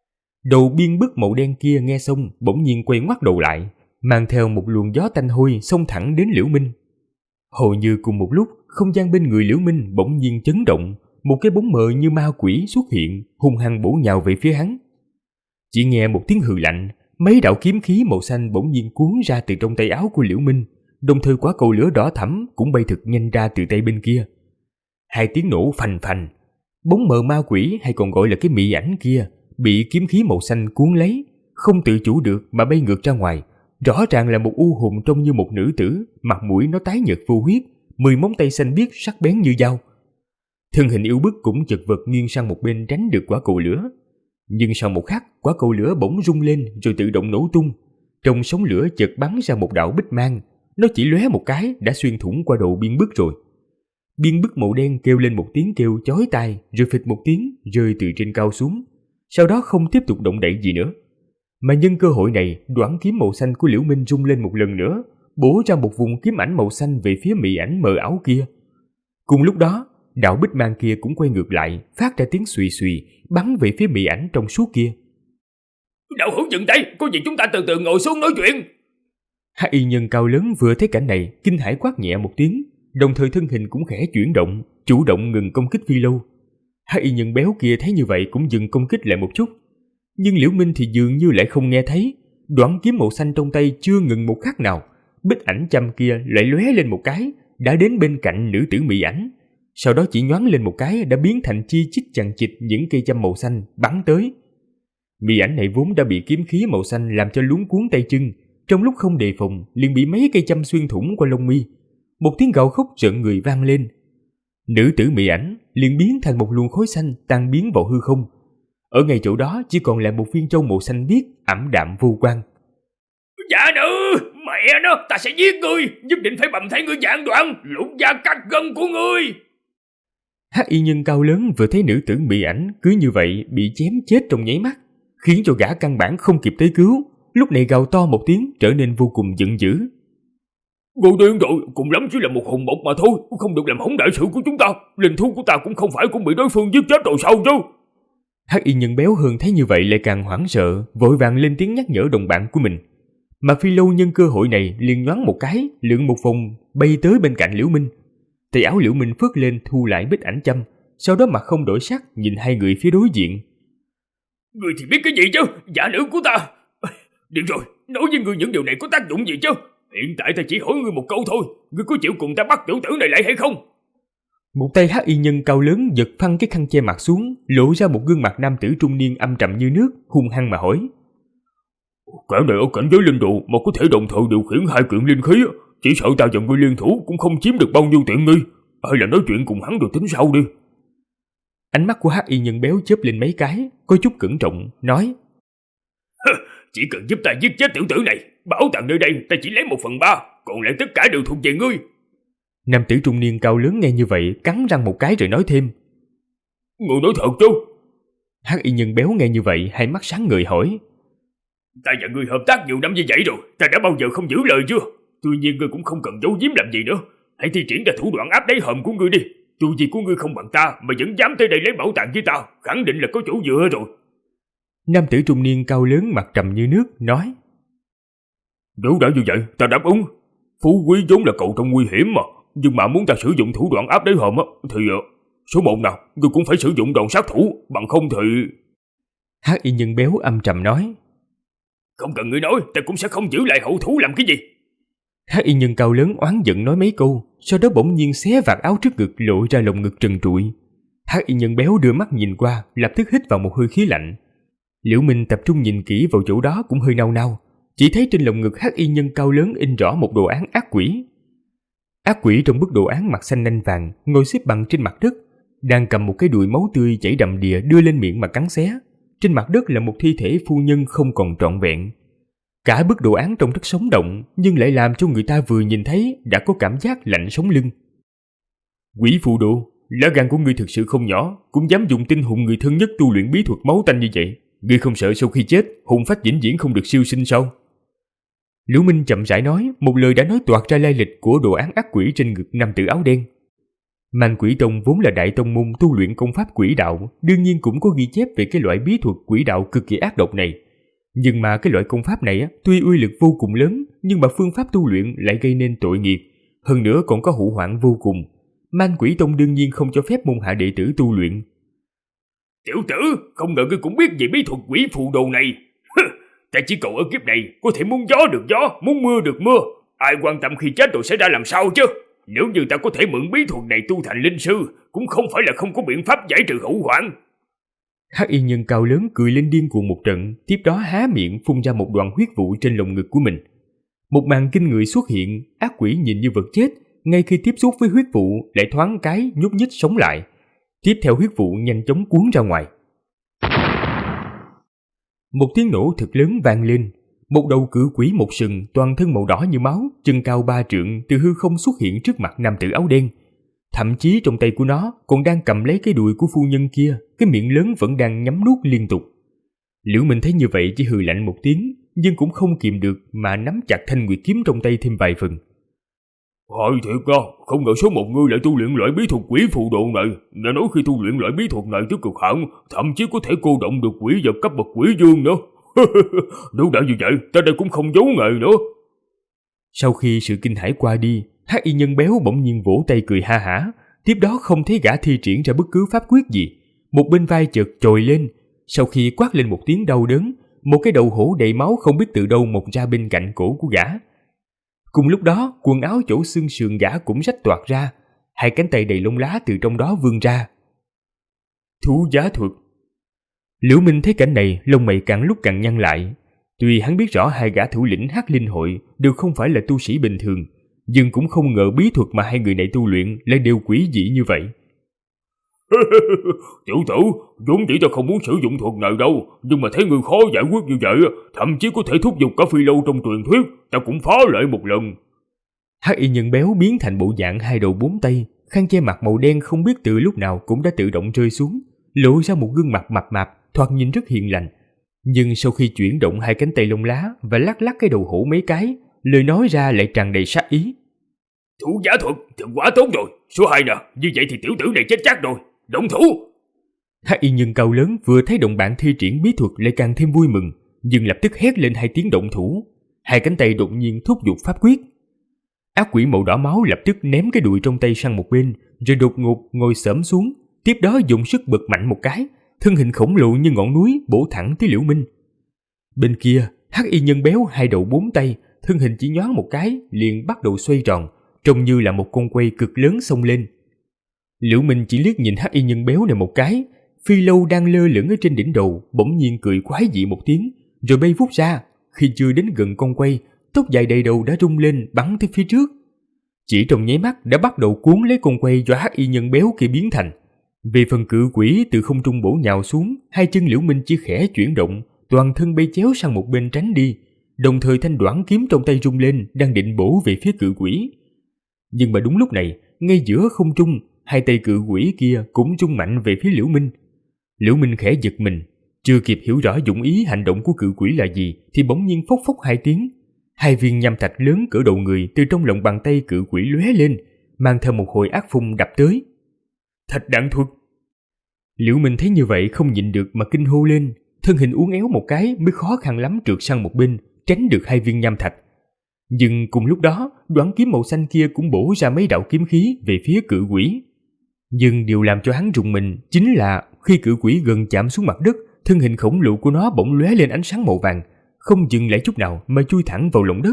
Speaker 2: Đầu biên bức màu đen kia nghe xong bỗng nhiên quay ngoắt đầu lại, mang theo một luồng gió tanh hôi xông thẳng đến Liễu Minh. Hầu như cùng một lúc, không gian bên người Liễu Minh bỗng nhiên chấn động, một cái bóng mờ như ma quỷ xuất hiện, hung hăng bổ nhào về phía hắn. Chỉ nghe một tiếng hừ lạnh, mấy đạo kiếm khí màu xanh bỗng nhiên cuốn ra từ trong tay áo của Liễu Minh, đồng thời quả cầu lửa đỏ thẫm cũng bay thật nhanh ra từ tay bên kia. Hai tiếng nổ phành phành, bóng mờ ma quỷ hay còn gọi là cái mị ảnh kia bị kiếm khí màu xanh cuốn lấy, không tự chủ được mà bay ngược ra ngoài. Rõ ràng là một u hồn trông như một nữ tử, mặt mũi nó tái nhợt vô huyết, 10 móng tay xanh biếc sắc bén như dao. Thân hình yêu bức cũng chật vật nghiêng sang một bên tránh được quả cầu lửa. Nhưng sau một khắc, quả cầu lửa bỗng rung lên rồi tự động nổ tung. Trong sóng lửa chợt bắn ra một đạo bích mang, nó chỉ lóe một cái đã xuyên thủng qua đầu biên bức rồi. Biên bức màu đen kêu lên một tiếng kêu chói tai, rồi phịch một tiếng rơi từ trên cao xuống, sau đó không tiếp tục động đậy gì nữa. Mà nhân cơ hội này, đoản kiếm màu xanh của Liễu Minh rung lên một lần nữa, bổ ra một vùng kiếm ảnh màu xanh về phía mị ảnh mờ ảo kia. Cùng lúc đó, đạo bích mang kia cũng quay ngược lại, phát ra tiếng xùy xùy, bắn về phía mị ảnh trong suốt kia.
Speaker 3: Đạo hữu dừng tay, có gì chúng ta từ từ ngồi xuống nói chuyện.
Speaker 2: Hắc y nhân cao lớn vừa thấy cảnh này, kinh hãi quát nhẹ một tiếng, đồng thời thân hình cũng khẽ chuyển động, chủ động ngừng công kích Phi Lâu. Hắc y nhân béo kia thấy như vậy cũng dừng công kích lại một chút, nhưng Liễu Minh thì dường như lại không nghe thấy. Đoản kiếm màu xanh trong tay chưa ngừng một khắc nào, bích ảnh châm kia lại lóe lên một cái, đã đến bên cạnh nữ tử mị ảnh. Sau đó chỉ nhoáng lên một cái đã biến thành chi chít chằng chịt những cây châm màu xanh bắn tới. Mị ảnh này vốn đã bị kiếm khí màu xanh làm cho luống cuốn tay chân, trong lúc không đề phòng liền bị mấy cây châm xuyên thủng qua lông mi. Một tiếng gào khóc rợn người vang lên. Nữ tử mị ảnh liền biến thành một luồng khói xanh tan biến vào hư không. Ở ngay chỗ đó chỉ còn lại một viên châu màu xanh biếc ảm đạm vô quang.
Speaker 3: Dạ nữ, mẹ nó, ta sẽ giết ngươi, nhất định phải bầm thay ngươi vạn đoạn, lột da cắt gân của ngươi.
Speaker 2: Hắc y nhân cao lớn vừa thấy nữ tử bị ảnh cứ như vậy bị chém chết trong nháy mắt, khiến cho gã căn bản không kịp tới cứu, lúc này gào to một tiếng trở nên vô cùng giận dữ.
Speaker 3: Ngô Tiên rồi, cùng lắm chỉ là một hồn mộc mà thôi, không được làm hỏng đại sự của chúng ta. Linh thú của ta cũng không phải cũng bị đối phương giết chết rồi sao chứ?
Speaker 2: Hắc y nhân béo hơn thấy như vậy lại càng hoảng sợ, vội vàng lên tiếng nhắc nhở đồng bạn của mình. Mà Phi Lâu nhân cơ hội này liền nhoáng một cái, lượn một vòng bay tới bên cạnh Liễu Minh. Tay áo Liễu Minh phất lên thu lại bích ảnh châm, sau đó mặt không đổi sắc nhìn hai người phía đối diện.
Speaker 3: Người thì biết cái gì chứ, giả nữ của ta. Được rồi, nói với người những điều này có tác dụng gì chứ? Hiện tại ta chỉ hỏi ngươi một câu thôi, ngươi có chịu cùng ta bắt tiểu tử này lại hay không?
Speaker 2: Một tay hắc y nhân cao lớn giật phăng cái khăn che mặt xuống, lộ ra một gương mặt nam tử trung niên âm trầm như nước, hung hăng mà hỏi.
Speaker 3: Kẻ này ở cảnh giới linh độ mà có thể đồng thời điều khiển hai kiện linh khí, chỉ sợ ta và ngươi liên thủ cũng không chiếm được bao nhiêu tiện nghi. Hay là nói chuyện cùng hắn rồi tính sau đi.
Speaker 2: Ánh mắt của hắc y nhân béo chớp lên mấy cái, có chút cẩn trọng, nói.
Speaker 3: Chỉ cần giúp ta giết chết tiểu tử này, bảo tàng nơi đây ta chỉ lấy 1/3, còn lại tất cả đều thuộc về ngươi.
Speaker 2: Nam tử trung niên cao lớn nghe như vậy, cắn răng một cái rồi nói thêm.
Speaker 3: Ngươi nói thật chứ?
Speaker 2: Hắc y nhân béo nghe như vậy, hai mắt sáng ngời hỏi.
Speaker 3: Ta và ngươi hợp tác nhiều năm như vậy rồi, ta đã bao giờ không giữ lời chưa? Tuy nhiên ngươi cũng không cần giấu giếm làm gì nữa. Hãy thi triển ra thủ đoạn áp đáy hòm của ngươi đi. Dù gì của ngươi không bằng ta mà vẫn dám tới đây lấy bảo tàng với ta, khẳng định là có chỗ dựa rồi.
Speaker 2: Nam tử trung niên cao lớn mặt trầm như nước nói.
Speaker 3: Nếu đã như vậy, ta đáp ứng. Phú quý vốn là cậu trong nguy hiểm mà, nhưng mà muốn ta sử dụng thủ đoạn áp đáy hòm thì số 1 nào, ngươi cũng phải sử dụng đòn sát thủ, bằng không thì...
Speaker 2: Hắc y nhân béo âm trầm nói.
Speaker 3: Không cần ngươi nói, ta cũng sẽ không giữ lại hậu thú làm cái gì.
Speaker 2: Hắc y nhân cao lớn oán giận nói mấy câu, sau đó bỗng nhiên xé vạt áo trước ngực lộ ra lồng ngực trần trụi. Hắc y nhân béo đưa mắt nhìn qua, lập tức hít vào một hơi khí lạnh. Liễu Minh tập trung nhìn kỹ vào chỗ đó cũng hơi nao nao, chỉ thấy trên lồng ngực hắc y nhân cao lớn in rõ một đồ án ác quỷ. Ác quỷ trong bức đồ án mặt xanh nanh vàng, ngồi xếp bằng trên mặt đất, đang cầm một cái đùi máu tươi chảy đầm đìa đưa lên miệng mà cắn xé. Trên mặt đất là một thi thể phu nhân không còn trọn vẹn. Cả bức đồ án trông rất sống động, nhưng lại làm cho người ta vừa nhìn thấy đã có cảm giác lạnh sống lưng. Quỷ phù đồ, lá gan của ngươi thực sự không nhỏ, cũng dám dùng tinh hồn người thân nhất tu luyện bí thuật máu tanh như vậy. Ngươi không sợ sau khi chết, hồn phách vĩnh viễn không được siêu sinh sao? Liễu Minh chậm rãi nói, một lời đã nói toạc ra lai lịch của đồ án ác quỷ trên ngực nam tử áo đen. Man Quỷ Tông vốn là đại tông môn tu luyện công pháp quỷ đạo, đương nhiên cũng có ghi chép về cái loại bí thuật quỷ đạo cực kỳ ác độc này. Nhưng mà cái loại công pháp này tuy uy lực vô cùng lớn, nhưng mà phương pháp tu luyện lại gây nên tội nghiệp, hơn nữa còn có hữu hoạn vô cùng. Man Quỷ Tông đương nhiên không cho phép môn hạ đệ tử tu luyện.
Speaker 3: Tiểu tử, không ngờ ngươi cũng biết về bí thuật quỷ phù đồ này. Ta chỉ cầu ở kiếp này có thể muốn gió được gió, muốn mưa được mưa. Ai quan tâm khi chết rồi sẽ ra làm sao chứ? Nếu như ta có thể mượn bí thuật này tu thành linh sư, cũng không phải là không có biện pháp giải trừ hậu hoạn.
Speaker 2: Hắc y nhân cao lớn cười lên điên cuồng một trận, tiếp đó há miệng phun ra một đoạn huyết vụ trên lồng ngực của mình. Một màn kinh người xuất hiện, ác quỷ nhìn như vật chết, ngay khi tiếp xúc với huyết vụ lại thoáng cái nhúc nhích sống lại. Tiếp theo huyết vụ nhanh chóng cuốn ra ngoài. Một tiếng nổ thật lớn vang lên, một đầu cự quỷ một sừng toàn thân màu đỏ như máu, chân cao 3 trượng từ hư không xuất hiện trước mặt nam tử áo đen. Thậm chí trong tay của nó còn đang cầm lấy cái đùi của phu nhân kia, cái miệng lớn vẫn đang nhắm nuốt liên tục. Liễu Minh thấy như vậy chỉ hừ lạnh một tiếng, nhưng cũng không kìm được mà nắm chặt thanh nguyệt kiếm trong tay thêm vài phần.
Speaker 3: Hay thiệt à, không ngờ số 1 ngươi lại tu luyện loại bí thuật quỷ phù độ này. Nghe nói khi tu luyện loại bí thuật này tới cực hạn, thậm chí có thể cô động được quỷ vật cấp bậc quỷ dương nữa. Nếu đã như vậy, ta đây cũng không giấu nghề nữa.
Speaker 2: Sau khi sự kinh hãi qua đi, hắc y nhân béo bỗng nhiên vỗ tay cười ha hả. Tiếp đó không thấy gã thi triển ra bất cứ pháp quyết gì, một bên vai chợt trồi lên. Sau khi quát lên một tiếng đau đớn, một cái đầu hổ đầy máu không biết từ đâu mọc ra bên cạnh cổ của gã. Cùng lúc đó, quần áo chỗ xương sườn gã cũng rách toạc ra, hai cánh tay đầy lông lá từ trong đó vươn ra. Thú giá thuật. Liễu Minh thấy cảnh này, lông mày càng lúc càng nhăn lại. Tuy hắn biết rõ hai gã thủ lĩnh Hắc Linh hội đều không phải là tu sĩ bình thường, nhưng cũng không ngờ bí thuật mà hai người này tu luyện lại đều quỷ dị như vậy.
Speaker 3: Tiểu tử, vốn dĩ ta không muốn sử dụng thuật này đâu, nhưng mà thấy người khó giải quyết như vậy, thậm chí có thể thúc giục cả phi lâu trong truyền thuyết, ta cũng phá lệ một lần.
Speaker 2: Hắc y nhân béo biến thành bộ dạng hai đầu bốn tay, khăn che mặt màu đen không biết từ lúc nào cũng đã tự động rơi xuống, lộ ra một gương mặt mập mạp, thoạt nhìn rất hiền lành. Nhưng sau khi chuyển động hai cánh tay lông lá và lắc lắc cái đầu hổ mấy cái, lời nói ra lại tràn đầy sát ý.
Speaker 3: Thủ giả thuật thì quá tốt rồi. Số 2 nè, như vậy thì tiểu tử này chết chắc rồi. Động thủ!
Speaker 2: Hắc y nhân cao lớn vừa thấy đồng bạn thi triển bí thuật lại càng thêm vui mừng, nhưng lập tức hét lên 2 tiếng động thủ. Hai cánh tay đột nhiên thúc giục pháp quyết. Ác quỷ màu đỏ máu lập tức ném cái đùi trong tay sang một bên, rồi đột ngột ngồi xổm xuống, tiếp đó dùng sức bật mạnh một cái, thân hình khổng lồ như ngọn núi bổ thẳng tới Liễu Minh. Bên kia, hắc y nhân béo 2 đầu 4 tay, thân hình chỉ nhoáng một cái liền bắt đầu xoay tròn, trông như là một con quay cực lớn xông lên. Liễu Minh chỉ liếc nhìn hắc y nhân béo này một cái, phi lâu đang lơ lửng ở trên đỉnh đầu bỗng nhiên cười quái dị một tiếng, rồi bay vút ra. Khi chưa đến gần con quay, tóc dài đầy đầu đã rung lên bắn tới phía trước. Chỉ trong nháy mắt đã bắt đầu cuốn lấy con quay do hắc y nhân béo kia biến thành. Về phần cự quỷ từ không trung bổ nhào xuống, 2 chân Liễu Minh chỉ khẽ chuyển động, toàn thân bay chéo sang một bên tránh đi, đồng thời thanh đoản kiếm trong tay rung lên đang định bổ về phía cự quỷ. Nhưng mà đúng lúc này, ngay giữa không trung, 2 tay cự quỷ kia cũng rung mạnh về phía Liễu Minh. Liễu Minh khẽ giật mình, chưa kịp hiểu rõ dụng ý hành động của cự quỷ là gì thì bỗng nhiên phốc phốc 2 tiếng, 2 viên nham thạch lớn cỡ đầu người từ trong lòng bàn tay cự quỷ lóe lên, mang theo một hồi ác phun đập tới. Thạch đạn thuật! Liễu Minh thấy như vậy không nhịn được mà kinh hô lên, thân hình uốn éo một cái mới khó khăn lắm trượt sang một bên, tránh được 2 viên nham thạch. Nhưng cùng lúc đó, đoản kiếm màu xanh kia cũng bổ ra mấy đạo kiếm khí về phía cự quỷ. Nhưng điều làm cho hắn rùng mình chính là khi cự quỷ gần chạm xuống mặt đất, thân hình khổng lồ của nó bỗng lóe lên ánh sáng màu vàng, không dừng lại chút nào mà chui thẳng vào lòng đất.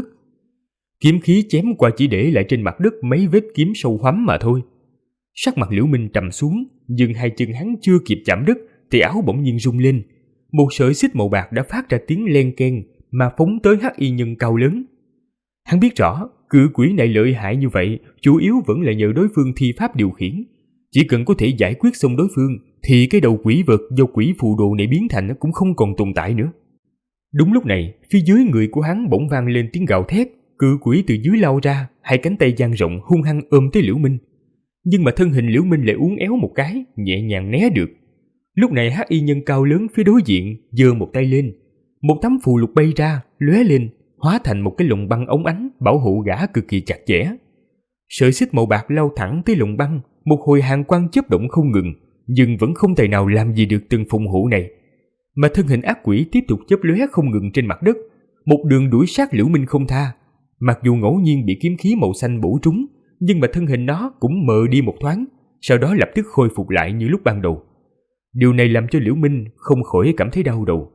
Speaker 2: Kiếm khí chém qua chỉ để lại trên mặt đất mấy vết kiếm sâu hoắm mà thôi. Sắc mặt Liễu Minh trầm xuống, nhưng 2 chân hắn chưa kịp chạm đất thì áo bỗng nhiên rung lên. Một sợi xích màu bạc đã phát ra tiếng len keng mà phóng tới hắc y nhân cao lớn. Hắn biết rõ cự quỷ này lợi hại như vậy chủ yếu vẫn là nhờ đối phương thi pháp điều khiển. Chỉ cần có thể giải quyết xong đối phương thì cái đầu quỷ vật do quỷ phù đồ này biến thành cũng không còn tồn tại nữa. Đúng lúc này, phía dưới người của hắn bỗng vang lên tiếng gào thét, cự quỷ từ dưới lao ra, 2 cánh tay dang rộng hung hăng ôm tới Liễu Minh. Nhưng mà thân hình Liễu Minh lại uốn éo một cái, nhẹ nhàng né được. Lúc này hắc y nhân cao lớn phía đối diện giơ một tay lên, một tấm phù lục bay ra, lóe lên, hóa thành một cái lồng băng óng ánh bảo hộ gã cực kỳ chặt chẽ. Sợi xích màu bạc lao thẳng tới lồng băng, một hồi hàn quang chớp động không ngừng, nhưng vẫn không tài nào làm gì được từng phòng hộ này. Mà thân hình ác quỷ tiếp tục chớp lóe không ngừng trên mặt đất, một đường đuổi sát Liễu Minh không tha. Mặc dù ngẫu nhiên bị kiếm khí màu xanh bổ trúng, nhưng mà thân hình nó cũng mờ đi một thoáng, sau đó lập tức khôi phục lại như lúc ban đầu. Điều này làm cho Liễu Minh không khỏi cảm thấy đau đầu.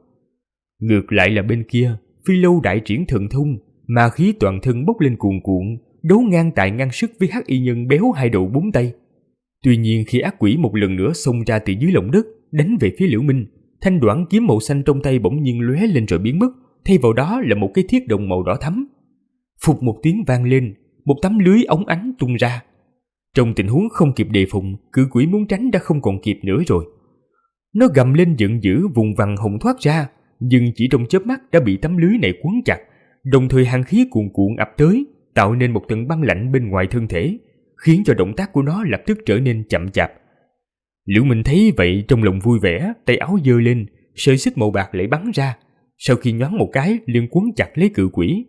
Speaker 2: Ngược lại là bên kia, Phi Lâu đại triển thần thông, ma khí toàn thân bốc lên cuồn cuộn, đấu ngang tài ngang sức với hắc y nhân béo 2 đầu 4 tay. Tuy nhiên khi ác quỷ một lần nữa xông ra từ dưới lòng đất, đánh về phía Liễu Minh, thanh đoản kiếm màu xanh trong tay bỗng nhiên lóe lên rồi biến mất, thay vào đó là một cái thiết đồng màu đỏ thắm. Phụt một tiếng vang lên, một tấm lưới óng ánh tung ra. Trong tình huống không kịp đề phòng, cự quỷ muốn tránh đã không còn kịp nữa rồi. Nó gầm lên giận dữ vùng vằng hồng thoát ra, nhưng chỉ trong chớp mắt đã bị tấm lưới này quấn chặt, đồng thời hàn khí cuồn cuộn ập tới, tạo nên một tầng băng lạnh bên ngoài thân thể, khiến cho động tác của nó lập tức trở nên chậm chạp. Liễu Minh thấy vậy trong lòng vui vẻ, tay áo giơ lên, sợi xích màu bạc lại bắn ra, sau khi nhoáng một cái liền quấn chặt lấy cự quỷ.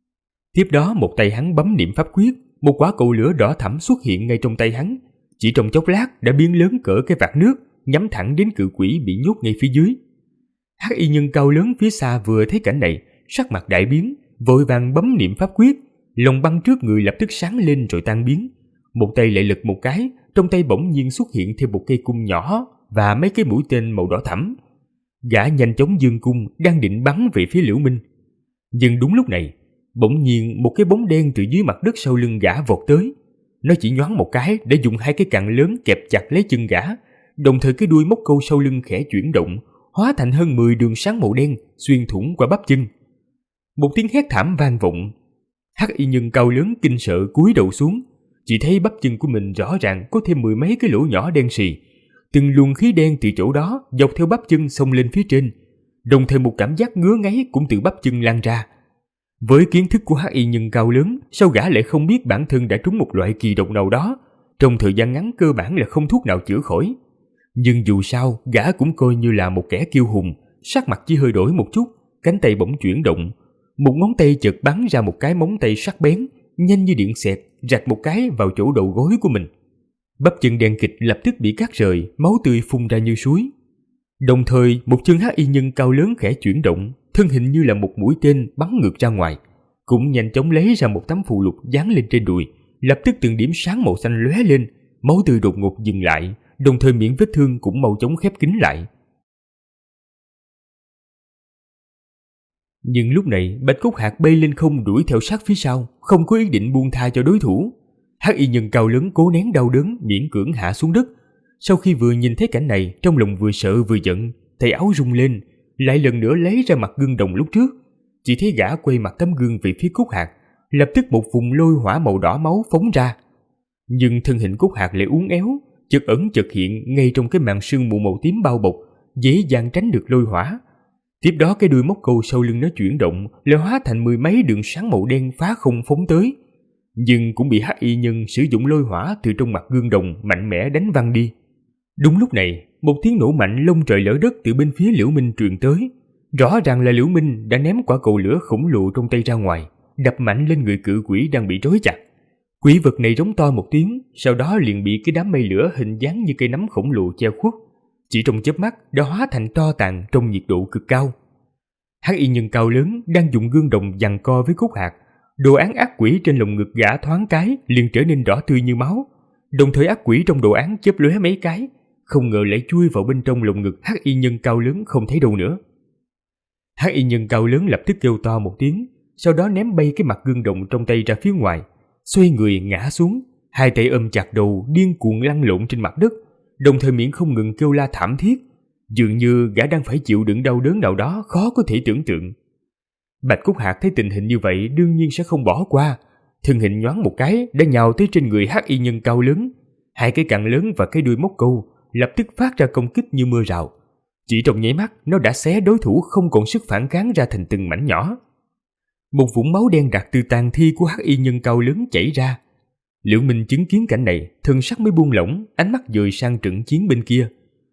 Speaker 2: Tiếp đó một tay hắn bấm niệm pháp quyết, một quả cầu lửa đỏ thẫm xuất hiện ngay trong tay hắn, chỉ trong chốc lát đã biến lớn cỡ cái vạc nước, nhắm thẳng đến cự quỷ bị nhốt ngay phía dưới. Hắc y nhân cao lớn phía xa vừa thấy cảnh này, sắc mặt đại biến, vội vàng bấm niệm pháp quyết, lồng băng trước người lập tức sáng lên rồi tan biến. Một tay lại lật một cái, trong tay bỗng nhiên xuất hiện thêm một cây cung nhỏ và mấy cái mũi tên màu đỏ thẫm. Gã nhanh chóng giương cung đang định bắn về phía Liễu Minh. Nhưng đúng lúc này, bỗng nhiên một cái bóng đen từ dưới mặt đất sau lưng gã vọt tới. Nó chỉ nhoáng một cái để dùng 2 cái cặn lớn kẹp chặt lấy chân gã, đồng thời cái đuôi móc câu sau lưng khẽ chuyển động, hóa thành hơn 10 đường sáng màu đen xuyên thủng qua bắp chân. Một tiếng hét thảm vang vọng. Hắc y nhân cao lớn kinh sợ cúi đầu xuống, chỉ thấy bắp chân của mình rõ ràng có thêm 10 mấy cái lỗ nhỏ đen sì. Từng luồng khí đen từ chỗ đó dọc theo bắp chân xông lên phía trên, đồng thời một cảm giác ngứa ngáy cũng từ bắp chân lan ra. Với kiến thức của hắc y nhân cao lớn, sao gã lại không biết bản thân đã trúng một loại kỳ độc nào đó, trong thời gian ngắn cơ bản là không thuốc nào chữa khỏi. Nhưng dù sao, gã cũng coi như là một kẻ kiêu hùng, sắc mặt chỉ hơi đổi một chút, cánh tay bỗng chuyển động. Một ngón tay chợt bắn ra một cái móng tay sắc bén, nhanh như điện xẹt, rạch một cái vào chỗ đầu gối của mình. Bắp chân đen kịt lập tức bị cắt rời, máu tươi phun ra như suối. Đồng thời, một chân hắc y nhân cao lớn khẽ chuyển động, thân hình như là một mũi tên bắn ngược ra ngoài, cũng nhanh chóng lấy ra một tấm phù lục dán lên trên đùi. Lập tức từng điểm sáng màu xanh lóe lên, máu tươi đột ngột dừng lại, đồng thời miệng vết thương cũng mau chóng khép kín lại. Nhưng lúc này Bạch Cốt Hạc bay lên không đuổi theo sát phía sau, không có ý định buông tha cho đối thủ. Hắc y nhân cao lớn cố nén đau đớn, miễn cưỡng hạ xuống đất. Sau khi vừa nhìn thấy cảnh này, trong lòng vừa sợ vừa giận, tay áo rung lên, lại lần nữa lấy ra mặt gương đồng lúc trước. Chỉ thấy gã quay mặt tấm gương về phía Cốt Hạc, lập tức một vùng lôi hỏa màu đỏ máu phóng ra. Nhưng thân hình Cốt Hạc lại uốn éo, chợt ẩn chợt hiện ngay trong cái màn sương mù màu tím bao bọc, dễ dàng tránh được lôi hỏa. Tiếp đó cái đuôi móc câu sau lưng nó chuyển động, lại hóa thành mười mấy đường sáng màu đen phá không phóng tới. Nhưng cũng bị hắc y nhân sử dụng lôi hỏa từ trong mặt gương đồng mạnh mẽ đánh văng đi. Đúng lúc này, một tiếng nổ mạnh lông trời lở đất từ bên phía Liễu Minh truyền tới. Rõ ràng là Liễu Minh đã ném quả cầu lửa khổng lồ trong tay ra ngoài, đập mạnh lên người cự quỷ đang bị trói chặt. Quỷ vật này rống to một tiếng, sau đó liền bị cái đám mây lửa hình dáng như cây nấm khổng lồ che khuất. Chỉ trong chớp mắt đã hóa thành tro tàn trong nhiệt độ cực cao. Hắc y nhân cao lớn đang dùng gương đồng giằng co với Cốt Hạc, đồ án ác quỷ trên lồng ngực gã thoáng cái liền trở nên đỏ tươi như máu, đồng thời ác quỷ trong đồ án chớp lóe mấy cái, không ngờ lại chui vào bên trong lồng ngực hắc y nhân cao lớn không thấy đâu nữa. Hắc y nhân cao lớn lập tức kêu to một tiếng, sau đó ném bay cái mặt gương đồng trong tay ra phía ngoài, xoay người ngã xuống, hai tay ôm chặt đầu điên cuồng lăn lộn trên mặt đất, đồng thời miệng không ngừng kêu la thảm thiết, dường như gã đang phải chịu đựng đau đớn nào đó khó có thể tưởng tượng. Bạch Cốt Hạc thấy tình hình như vậy đương nhiên sẽ không bỏ qua, thân hình nhoáng một cái đã nhào tới trên người hắc y nhân cao lớn, hai cái cẳng lớn và cái đuôi móc câu lập tức phát ra công kích như mưa rào. Chỉ trong nháy mắt nó đã xé đối thủ không còn sức phản kháng ra thành từng mảnh nhỏ. Một vũng máu đen đặc từ tàn thi của hắc y nhân cao lớn chảy ra. Liễu Minh chứng kiến cảnh này, thân sắc mới buông lỏng, ánh mắt dời sang trận chiến bên kia.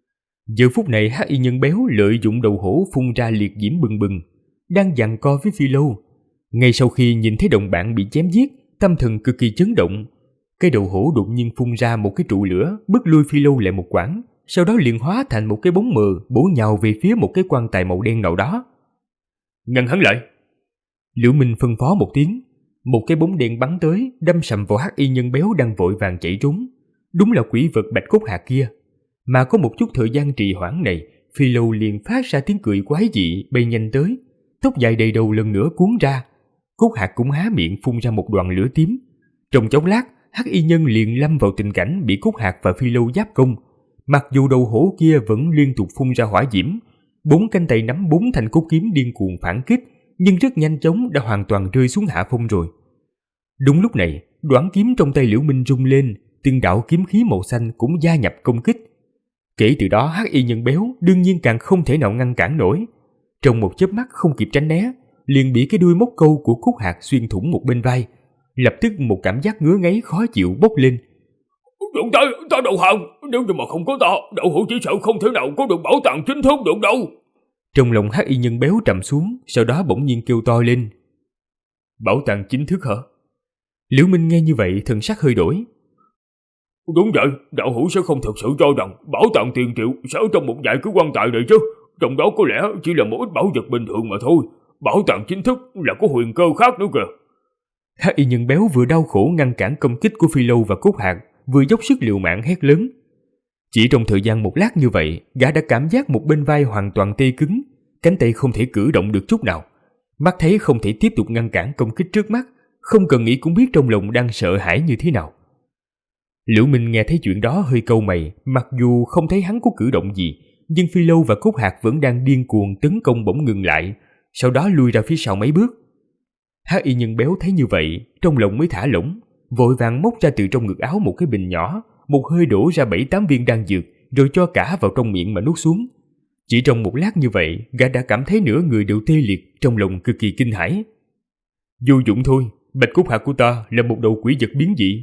Speaker 2: Giờ phút này hắc y nhân béo lợi dụng đầu hổ phun ra liệt diễm bừng bừng, đang giằng co với Phi Lâu. Ngay sau khi nhìn thấy đồng bạn bị chém giết, tâm thần cực kỳ chấn động. Cái đầu hổ đột nhiên phun ra một cái trụ lửa, bức lui Phi Lâu lại một quãng, sau đó liền hóa thành một cái bóng mờ bổ nhào về phía một cái quan tài màu đen nào đó. Ngăn hắn lại! Liễu Minh phân phó một tiếng, một cái bóng đen bắn tới, đâm sầm vào hắc y nhân béo đang vội vàng chạy trốn. Đúng là quỷ vật Bạch Cốt Hạc kia. Mà có một chút thời gian trì hoãn này, Phi Lâu liền phát ra tiếng cười quái dị bay nhanh tới, tóc dài đầy đầu lần nữa cuốn ra. Cốt Hạc cũng há miệng phun ra một đoàn lửa tím. Trong chốc lát, hắc y nhân liền lâm vào tình cảnh bị Cốt Hạc và Phi Lâu giáp công. Mặc dù đầu hổ kia vẫn liên tục phun ra hỏa diễm, bốn cánh tay nắm bốn thanh cốt kiếm điên cuồng phản kích, nhưng rất nhanh chóng đã hoàn toàn rơi xuống hạ phong rồi. Đúng lúc này, đoản kiếm trong tay Liễu Minh rung lên, từng đạo kiếm khí màu xanh cũng gia nhập công kích. Kể từ đó hắc y nhân béo đương nhiên càng không thể nào ngăn cản nổi. Trong một chớp mắt không kịp tránh né, liền bị cái đuôi móc câu của Cốt Hạc xuyên thủng một bên vai. Lập tức một cảm giác ngứa ngáy khó chịu bốc lên.
Speaker 3: Đừng ta đầu hàng, nếu như mà không có ta, đậu hũ chỉ sợ không thể nào có được bảo tàng chính thức được đâu.
Speaker 2: Trong lòng hắc y nhân béo trầm xuống, sau đó bỗng nhiên kêu to lên. Bảo tàng chính thức hả? Liễu Minh nghe như vậy thần sắc hơi đổi.
Speaker 3: Đúng vậy, đạo hữu sẽ không thật sự cho rằng bảo tàng tiền triệu sẽ ở trong một vài cái quan tài này chứ. Trong đó có lẽ chỉ là một ít bảo vật bình thường mà thôi. Bảo tàng chính thức là có huyền cơ khác nữa kìa.
Speaker 2: Hắc y nhân béo vừa đau khổ ngăn cản công kích của Phi Lâu và Cốt Hạc, vừa dốc sức liều mạng hét lớn. Chỉ trong thời gian một lát như vậy, gã đã cảm giác một bên vai hoàn toàn tê cứng, cánh tay không thể cử động được chút nào. Mắt thấy không thể tiếp tục ngăn cản công kích trước mắt, không cần nghĩ cũng biết trong lòng đang sợ hãi như thế nào. Liễu Minh nghe thấy chuyện đó hơi cau mày, mặc dù không thấy hắn có cử động gì, nhưng Phi Lâu và Cốt Hạc vẫn đang điên cuồng tấn công bỗng ngừng lại, sau đó lui ra phía sau mấy bước. Hắc y nhân béo thấy như vậy, trong lòng mới thả lỏng, vội vàng móc ra từ trong ngực áo một cái bình nhỏ, một hơi đổ ra 7-8 viên đan dược, rồi cho cả vào trong miệng mà nuốt xuống. Chỉ trong một lát như vậy, gã đã cảm thấy nửa người đều tê liệt, trong lòng cực kỳ kinh hãi. Vô dụng thôi, Bạch Cốt Hạc của ta là một đầu quỷ vật biến dị.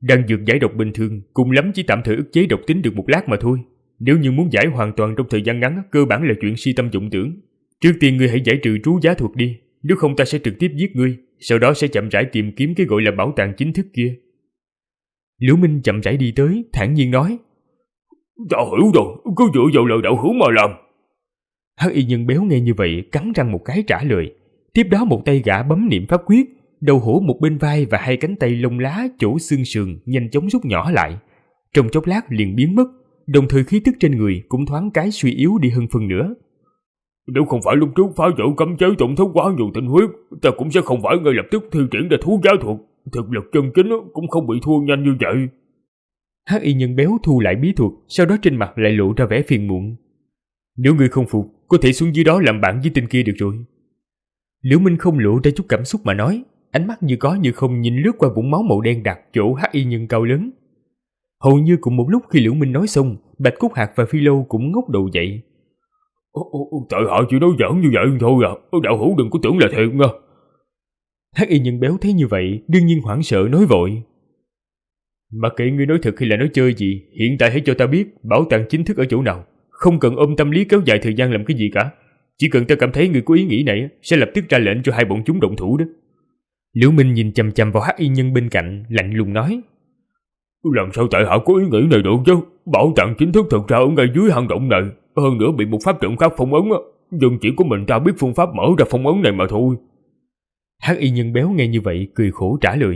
Speaker 2: Đan dược giải độc bình thường cùng lắm chỉ tạm thời ức chế độc tính được một lát mà thôi. Nếu như muốn giải hoàn toàn trong thời gian ngắn, cơ bản là chuyện si tâm vọng tưởng. Trước tiên ngươi hãy giải trừ trú giá thuật đi, nếu không ta sẽ trực tiếp giết ngươi, sau đó sẽ chậm rãi tìm kiếm cái gọi là bảo tàng chính thức kia. Liễu Minh chậm rãi đi tới, thản nhiên nói:
Speaker 3: Ta hiểu rồi, cứ dựa vào lời đạo hữu mà làm.
Speaker 2: Hắc y nhân béo nghe như vậy cắn răng một cái trả lời. Tiếp đó một tay gã bấm niệm pháp quyết, đầu hổ một bên vai và hai cánh tay lông lá chỗ xương sườn nhanh chóng rút nhỏ lại, trong chốc lát liền biến mất, đồng thời khí tức trên người cũng thoáng cái suy yếu đi hơn phần nữa.
Speaker 3: Nếu không phải lúc trước phá vỡ cấm chế tổn thất quá nhiều tinh huyết, ta cũng sẽ không phải ngay lập tức thi triển ra thú giá thuật. Thực lực chân chính cũng không bị thua nhanh như vậy.
Speaker 2: Hắc y nhân béo thu lại bí thuật, sau đó trên mặt lại lộ ra vẻ phiền muộn. Nếu ngươi không phục, có thể xuống dưới đó làm bạn với tên kia được rồi. Liễu Minh không lộ ra chút cảm xúc mà nói, ánh mắt như có như không nhìn lướt qua vũng máu màu đen đặc chỗ hắc y nhân cao lớn. Hầu như cùng một lúc khi Liễu Minh nói xong, Bạch Cúc Hạc và Phi Lâu cũng ngóc đầu dậy.
Speaker 3: Tại họ chỉ nói giỡn như vậy thôi à, đạo hữu đừng có tưởng là thiệt nha.
Speaker 2: Hắc y nhân béo thấy như vậy, đương nhiên hoảng sợ nói vội: Mặc kệ ngươi nói thật hay là nói chơi gì, hiện tại hãy cho ta biết bảo tàng chính thức ở chỗ nào. Không cần ôm tâm lý kéo dài thời gian làm cái gì cả. Chỉ cần ta cảm thấy ngươi có ý nghĩ này, sẽ lập tức ra lệnh cho hai bọn chúng động thủ đó. Liễu Minh nhìn chằm chằm vào hắc y nhân bên cạnh, lạnh lùng nói:
Speaker 3: Làm sao tại hạ có ý nghĩ này được chứ? Bảo tàng chính thức thật ra ở ngay dưới hang động này, hơn nữa bị một pháp trận khác phong ấn, nhưng chỉ có mình ta biết phương pháp mở ra phong ấn này mà thôi.
Speaker 2: Hắc y nhân béo nghe như vậy cười khổ trả lời: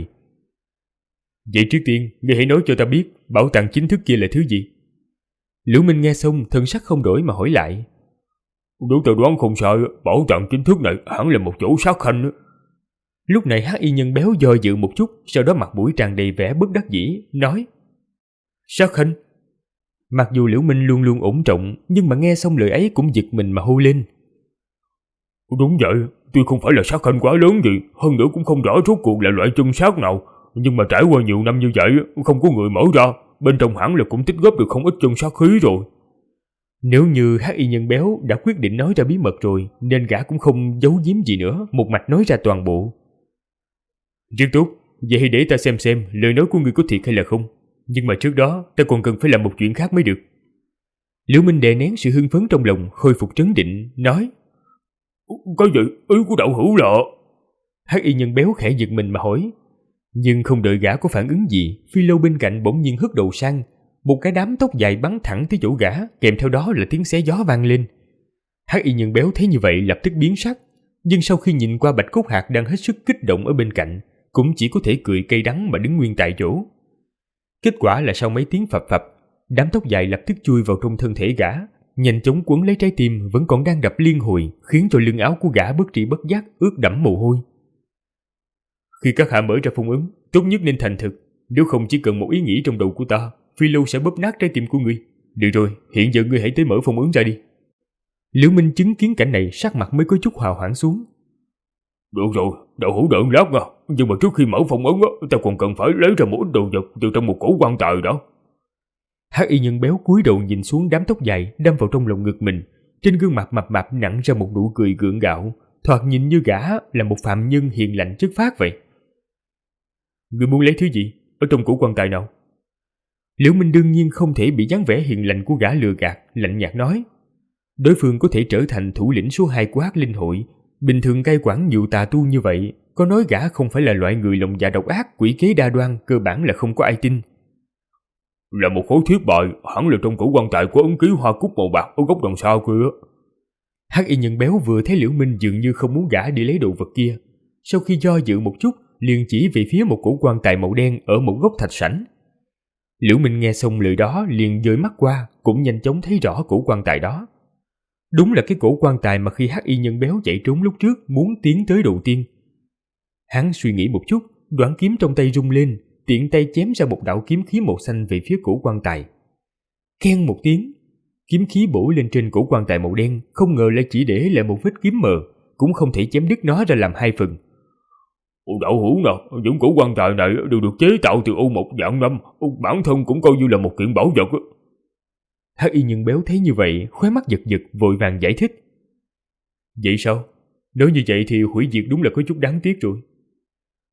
Speaker 2: Vậy trước tiên, ngươi hãy nói cho ta biết bảo tàng chính thức kia là thứ gì? Liễu Minh nghe xong thân sắc không đổi mà hỏi lại:
Speaker 3: Nếu ta đoán không sai, bảo tàng chính thức này hẳn là một chỗ sát khanh.
Speaker 2: Lúc này hắc y nhân béo do dự một chút, sau đó mặt mũi tràn đầy vẻ bất đắc dĩ, nói: Sát khanh? Mặc dù Liễu Minh luôn luôn ổn trọng, nhưng mà nghe xong lời ấy cũng giật mình mà hô lên:
Speaker 3: Đúng vậy, tuy không phải là sát khanh quá lớn gì, hơn nữa cũng không rõ rốt cuộc là loại chân sát nào, nhưng mà trải qua nhiều năm như vậy, không có người mở ra, bên trong hẳn là cũng tích góp được không ít chân sát khí rồi.
Speaker 2: Nếu như hắc y nhân béo đã quyết định nói ra bí mật rồi, nên gã cũng không giấu giếm gì nữa, một mạch nói ra toàn bộ. Rất tốt, vậy hãy để ta xem lời nói của ngươi có thiệt hay là không. Nhưng mà trước đó ta còn cần phải làm một chuyện khác mới được. Liễu Minh đè nén sự hưng phấn trong lòng, khôi phục trấn định, nói:
Speaker 3: Cái gì? Ý của đạo hữu là?
Speaker 2: Hắc y nhân béo khẽ giật mình mà hỏi. Nhưng không đợi gã có phản ứng gì, Phi Lâu bên cạnh bỗng nhiên hất đầu sang, một cái đám tóc dài bắn thẳng tới chỗ gã, kèm theo đó là tiếng xé gió vang lên. Hắc y nhân béo thấy như vậy lập tức biến sắc, nhưng sau khi nhìn qua Bạch Cúc Hạc đang hết sức kích động ở bên cạnh, cũng chỉ có thể cười cay đắng mà đứng nguyên tại chỗ. Kết quả là sau mấy tiếng phập phập, đám tóc dài lập tức chui vào trong thân thể gã, nhanh chóng quấn lấy trái tim vẫn còn đang đập liên hồi, khiến cho lưng áo của gã bất tri bất giác ướt đẫm mồ hôi. Khi các hạ mở ra phong ấn, tốt nhất nên thành thực, nếu không chỉ cần một ý nghĩ trong đầu của ta, Phi Lâu sẽ bóp nát trái tim của ngươi. Được rồi, hiện giờ ngươi hãy tới mở phong ấn ra đi. Liễu Minh chứng kiến cảnh này, sắc mặt mới có chút hòa hoãn xuống.
Speaker 3: Được rồi, đạo hữu đợi lát nha, nhưng mà trước khi mở phong ấn, ta còn cần phải lấy ra một ít đồ vật từ trong một cổ quan tài đó.
Speaker 2: Hắc y nhân béo cúi đầu nhìn xuống đám tóc dài đâm vào trong lồng ngực mình, trên gương mặt mập mạp nặn ra một nụ cười gượng gạo, thoạt nhìn như gã là một phạm nhân hiền lành chất phác vậy. Ngươi muốn lấy thứ gì? Ở trong cổ quan tài nào? Liễu Minh đương nhiên không thể bị dáng vẻ hiền lành của gã lừa gạt, lạnh nhạt nói. Đối phương có thể trở thành thủ lĩnh số 2 của Hắc Linh hội, bình thường cai quản nhiều tà tu như vậy, có nói gã không phải là loại người lòng dạ độc ác, quỷ kế đa đoan, cơ bản là không có ai tin.
Speaker 3: Là một khối thiết bài, hẳn là trong cổ quan tài của ấn ký hoa cúc màu bạc ở góc đằng sau kia.
Speaker 2: Hắc y nhân béo vừa thấy Liễu Minh dường như không muốn gã đi lấy đồ vật kia, sau khi do dự một chút, liền chỉ về phía một cổ quan tài màu đen ở một góc thạch sảnh. Liễu Minh nghe xong lời đó liền dời mắt qua, cũng nhanh chóng thấy rõ cổ quan tài đó. Đúng là cái cổ quan tài mà khi Hắc y nhân béo chạy trốn lúc trước muốn tiến tới đầu tiên. Hắn suy nghĩ một chút, đoạn kiếm trong tay rung lên, tiện tay chém ra một đạo kiếm khí màu xanh về phía cổ quan tài. Keng một tiếng, kiếm khí bổ lên trên cổ quan tài màu đen, không ngờ lại chỉ để lại một vết kiếm mờ, cũng không thể chém đứt nó ra làm hai phần.
Speaker 3: Đạo hữu nào, những cổ quan tài này đều được chế tạo từ ô mộc vạn năm, bản thân cũng coi như là một kiện bảo vật.
Speaker 2: Hắc y nhân béo thấy như vậy, khóe mắt giật giật, vội vàng giải thích. Vậy sao? Nếu như vậy thì hủy diệt đúng là có chút đáng tiếc rồi.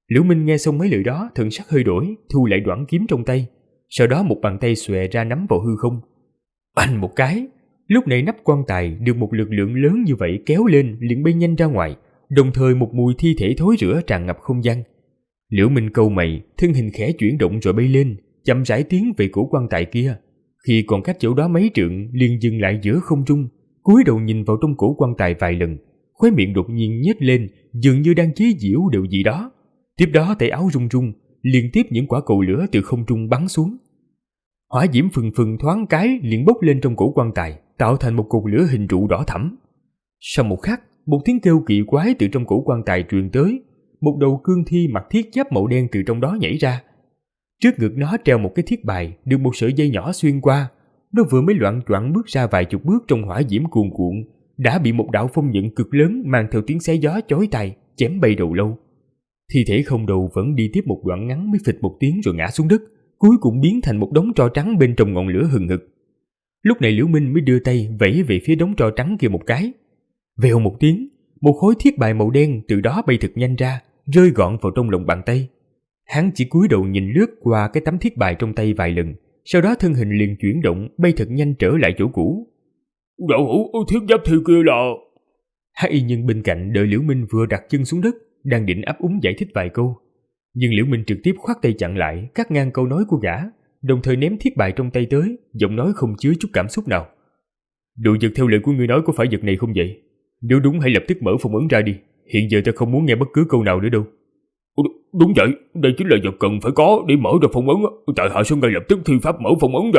Speaker 2: Liễu Minh nghe xong mấy lời đó, thần sắc hơi đổi, thu lại đoạn kiếm trong tay. Sau đó một bàn tay xòe ra nắm vào hư không. Bành một cái, lúc này nắp quan tài được một lực lượng lớn như vậy kéo lên liền bay nhanh ra ngoài, đồng thời một mùi thi thể thối rữa tràn ngập không gian. Liễu Minh cau mày, thân hình khẽ chuyển động rồi bay lên, chậm rãi tiến về cổ quan tài kia. Khi còn cách chỗ đó mấy trượng, liền dừng lại giữa không trung, cúi đầu nhìn vào trong cổ quan tài vài lần, khóe miệng đột nhiên nhếch lên, dường như đang chế giễu điều gì đó. Tiếp đó tay áo rung rung, liên tiếp những quả cầu lửa từ không trung bắn xuống. Hỏa diễm phừng phừng thoáng cái liền bốc lên trong cổ quan tài, tạo thành một cột lửa hình trụ đỏ thẫm. Sau một khắc, một tiếng kêu kỳ quái từ trong cổ quan tài truyền tới, một đầu cương thi mặc thiết giáp màu đen từ trong đó nhảy ra. Trước ngực nó treo một cái thiết bài được một sợi dây nhỏ xuyên qua. Nó vừa mới loạng choạng bước ra vài chục bước trong hỏa diễm cuồn cuộn, đã bị một đạo phong nhận cực lớn mang theo tiếng xé gió chói tai chém bay đầu lâu. Thi thể không đầu vẫn đi tiếp một đoạn ngắn mới phịch một tiếng rồi ngã xuống đất, cuối cùng biến thành một đống tro trắng bên trong ngọn lửa hừng hực. Lúc này Liễu Minh mới đưa tay vẫy về phía đống tro trắng kia một cái. Vèo một tiếng, một khối thiết bài màu đen từ đó bay thật nhanh ra, rơi gọn vào trong lòng bàn tay. Hắn chỉ cúi đầu nhìn lướt qua cái tấm thiết bài trong tay vài lần, sau đó thân hình liền chuyển động bay thật nhanh trở lại chỗ cũ.
Speaker 3: Đạo hữu, thiết giáp thi kia là...
Speaker 2: Hắc y nhân bên cạnh đợi Liễu Minh vừa đặt chân xuống đất, đang định ấp úng giải thích vài câu, nhưng Liễu Minh trực tiếp khoát tay chặn lại, cắt ngang câu nói của gã, đồng thời ném thiết bài trong tay tới, giọng nói không chứa chút cảm xúc nào. Đồ vật theo lời của ngươi nói có phải vật này không vậy? Nếu đúng hãy lập tức mở phong ấn ra đi, hiện giờ ta không muốn nghe bất cứ câu nào nữa đâu.
Speaker 3: Đúng vậy, đây chính là vật cần phải có để mở ra phong ấn, tại hạ sẽ ngay lập tức thi pháp mở phong ấn ra.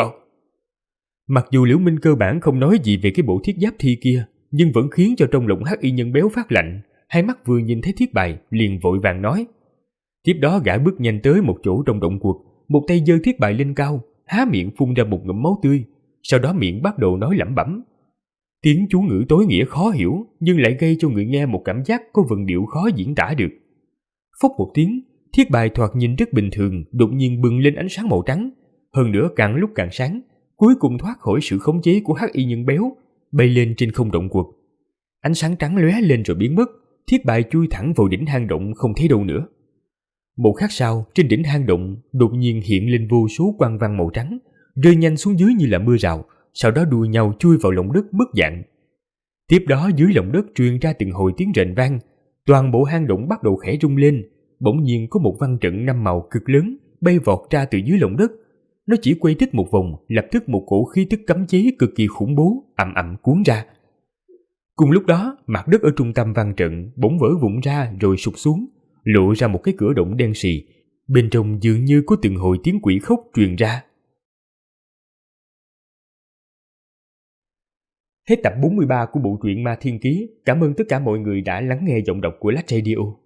Speaker 2: Mặc dù Liễu Minh cơ bản không nói gì về cái bộ thiết giáp thi kia, nhưng vẫn khiến cho trong lòng hắc y nhân béo phát lạnh, hai mắt vừa nhìn thấy thiết bài liền vội vàng nói. Tiếp đó gã bước nhanh tới một chỗ trong động quật, một tay giơ thiết bài lên cao, há miệng phun ra một ngụm máu tươi, sau đó miệng bắt đầu nói lẩm bẩm. Tiếng chú ngữ tối nghĩa khó hiểu, nhưng lại gây cho người nghe một cảm giác có vần điệu khó diễn tả được. Phốc một tiếng, thiết bài thoạt nhìn rất bình thường đột nhiên bừng lên ánh sáng màu trắng, hơn nữa càng lúc càng sáng, cuối cùng thoát khỏi sự khống chế của hắc y nhân béo, bay lên trên không động quật. Ánh sáng trắng lóe lên rồi biến mất, thiết bài chui thẳng vào đỉnh hang động không thấy đâu nữa. Một khắc sau, trên đỉnh hang động đột nhiên hiện lên vô số quang văn màu trắng, rơi nhanh xuống dưới như là mưa rào, sau đó đua nhau chui vào lòng đất mất dạng. Tiếp đó dưới lòng đất truyền ra từng hồi tiếng rền vang, toàn bộ hang động bắt đầu khẽ rung lên, bỗng nhiên có một văn trận 5 màu cực lớn bay vọt ra từ dưới lòng đất. Nó chỉ quay tích một vòng, lập tức một cổ khí tức cấm chế cực kỳ khủng bố ầm ầm cuốn ra. Cùng lúc đó, mặt đất ở trung tâm văn trận bỗng vỡ vụn ra rồi sụt xuống, lộ ra một cái cửa động đen sì, bên trong dường như có từng hồi tiếng quỷ khóc truyền ra. Hết tập 43 của bộ truyện Ma Thiên Ký. Cảm ơn tất cả mọi người đã lắng nghe giọng đọc của Lách Radio.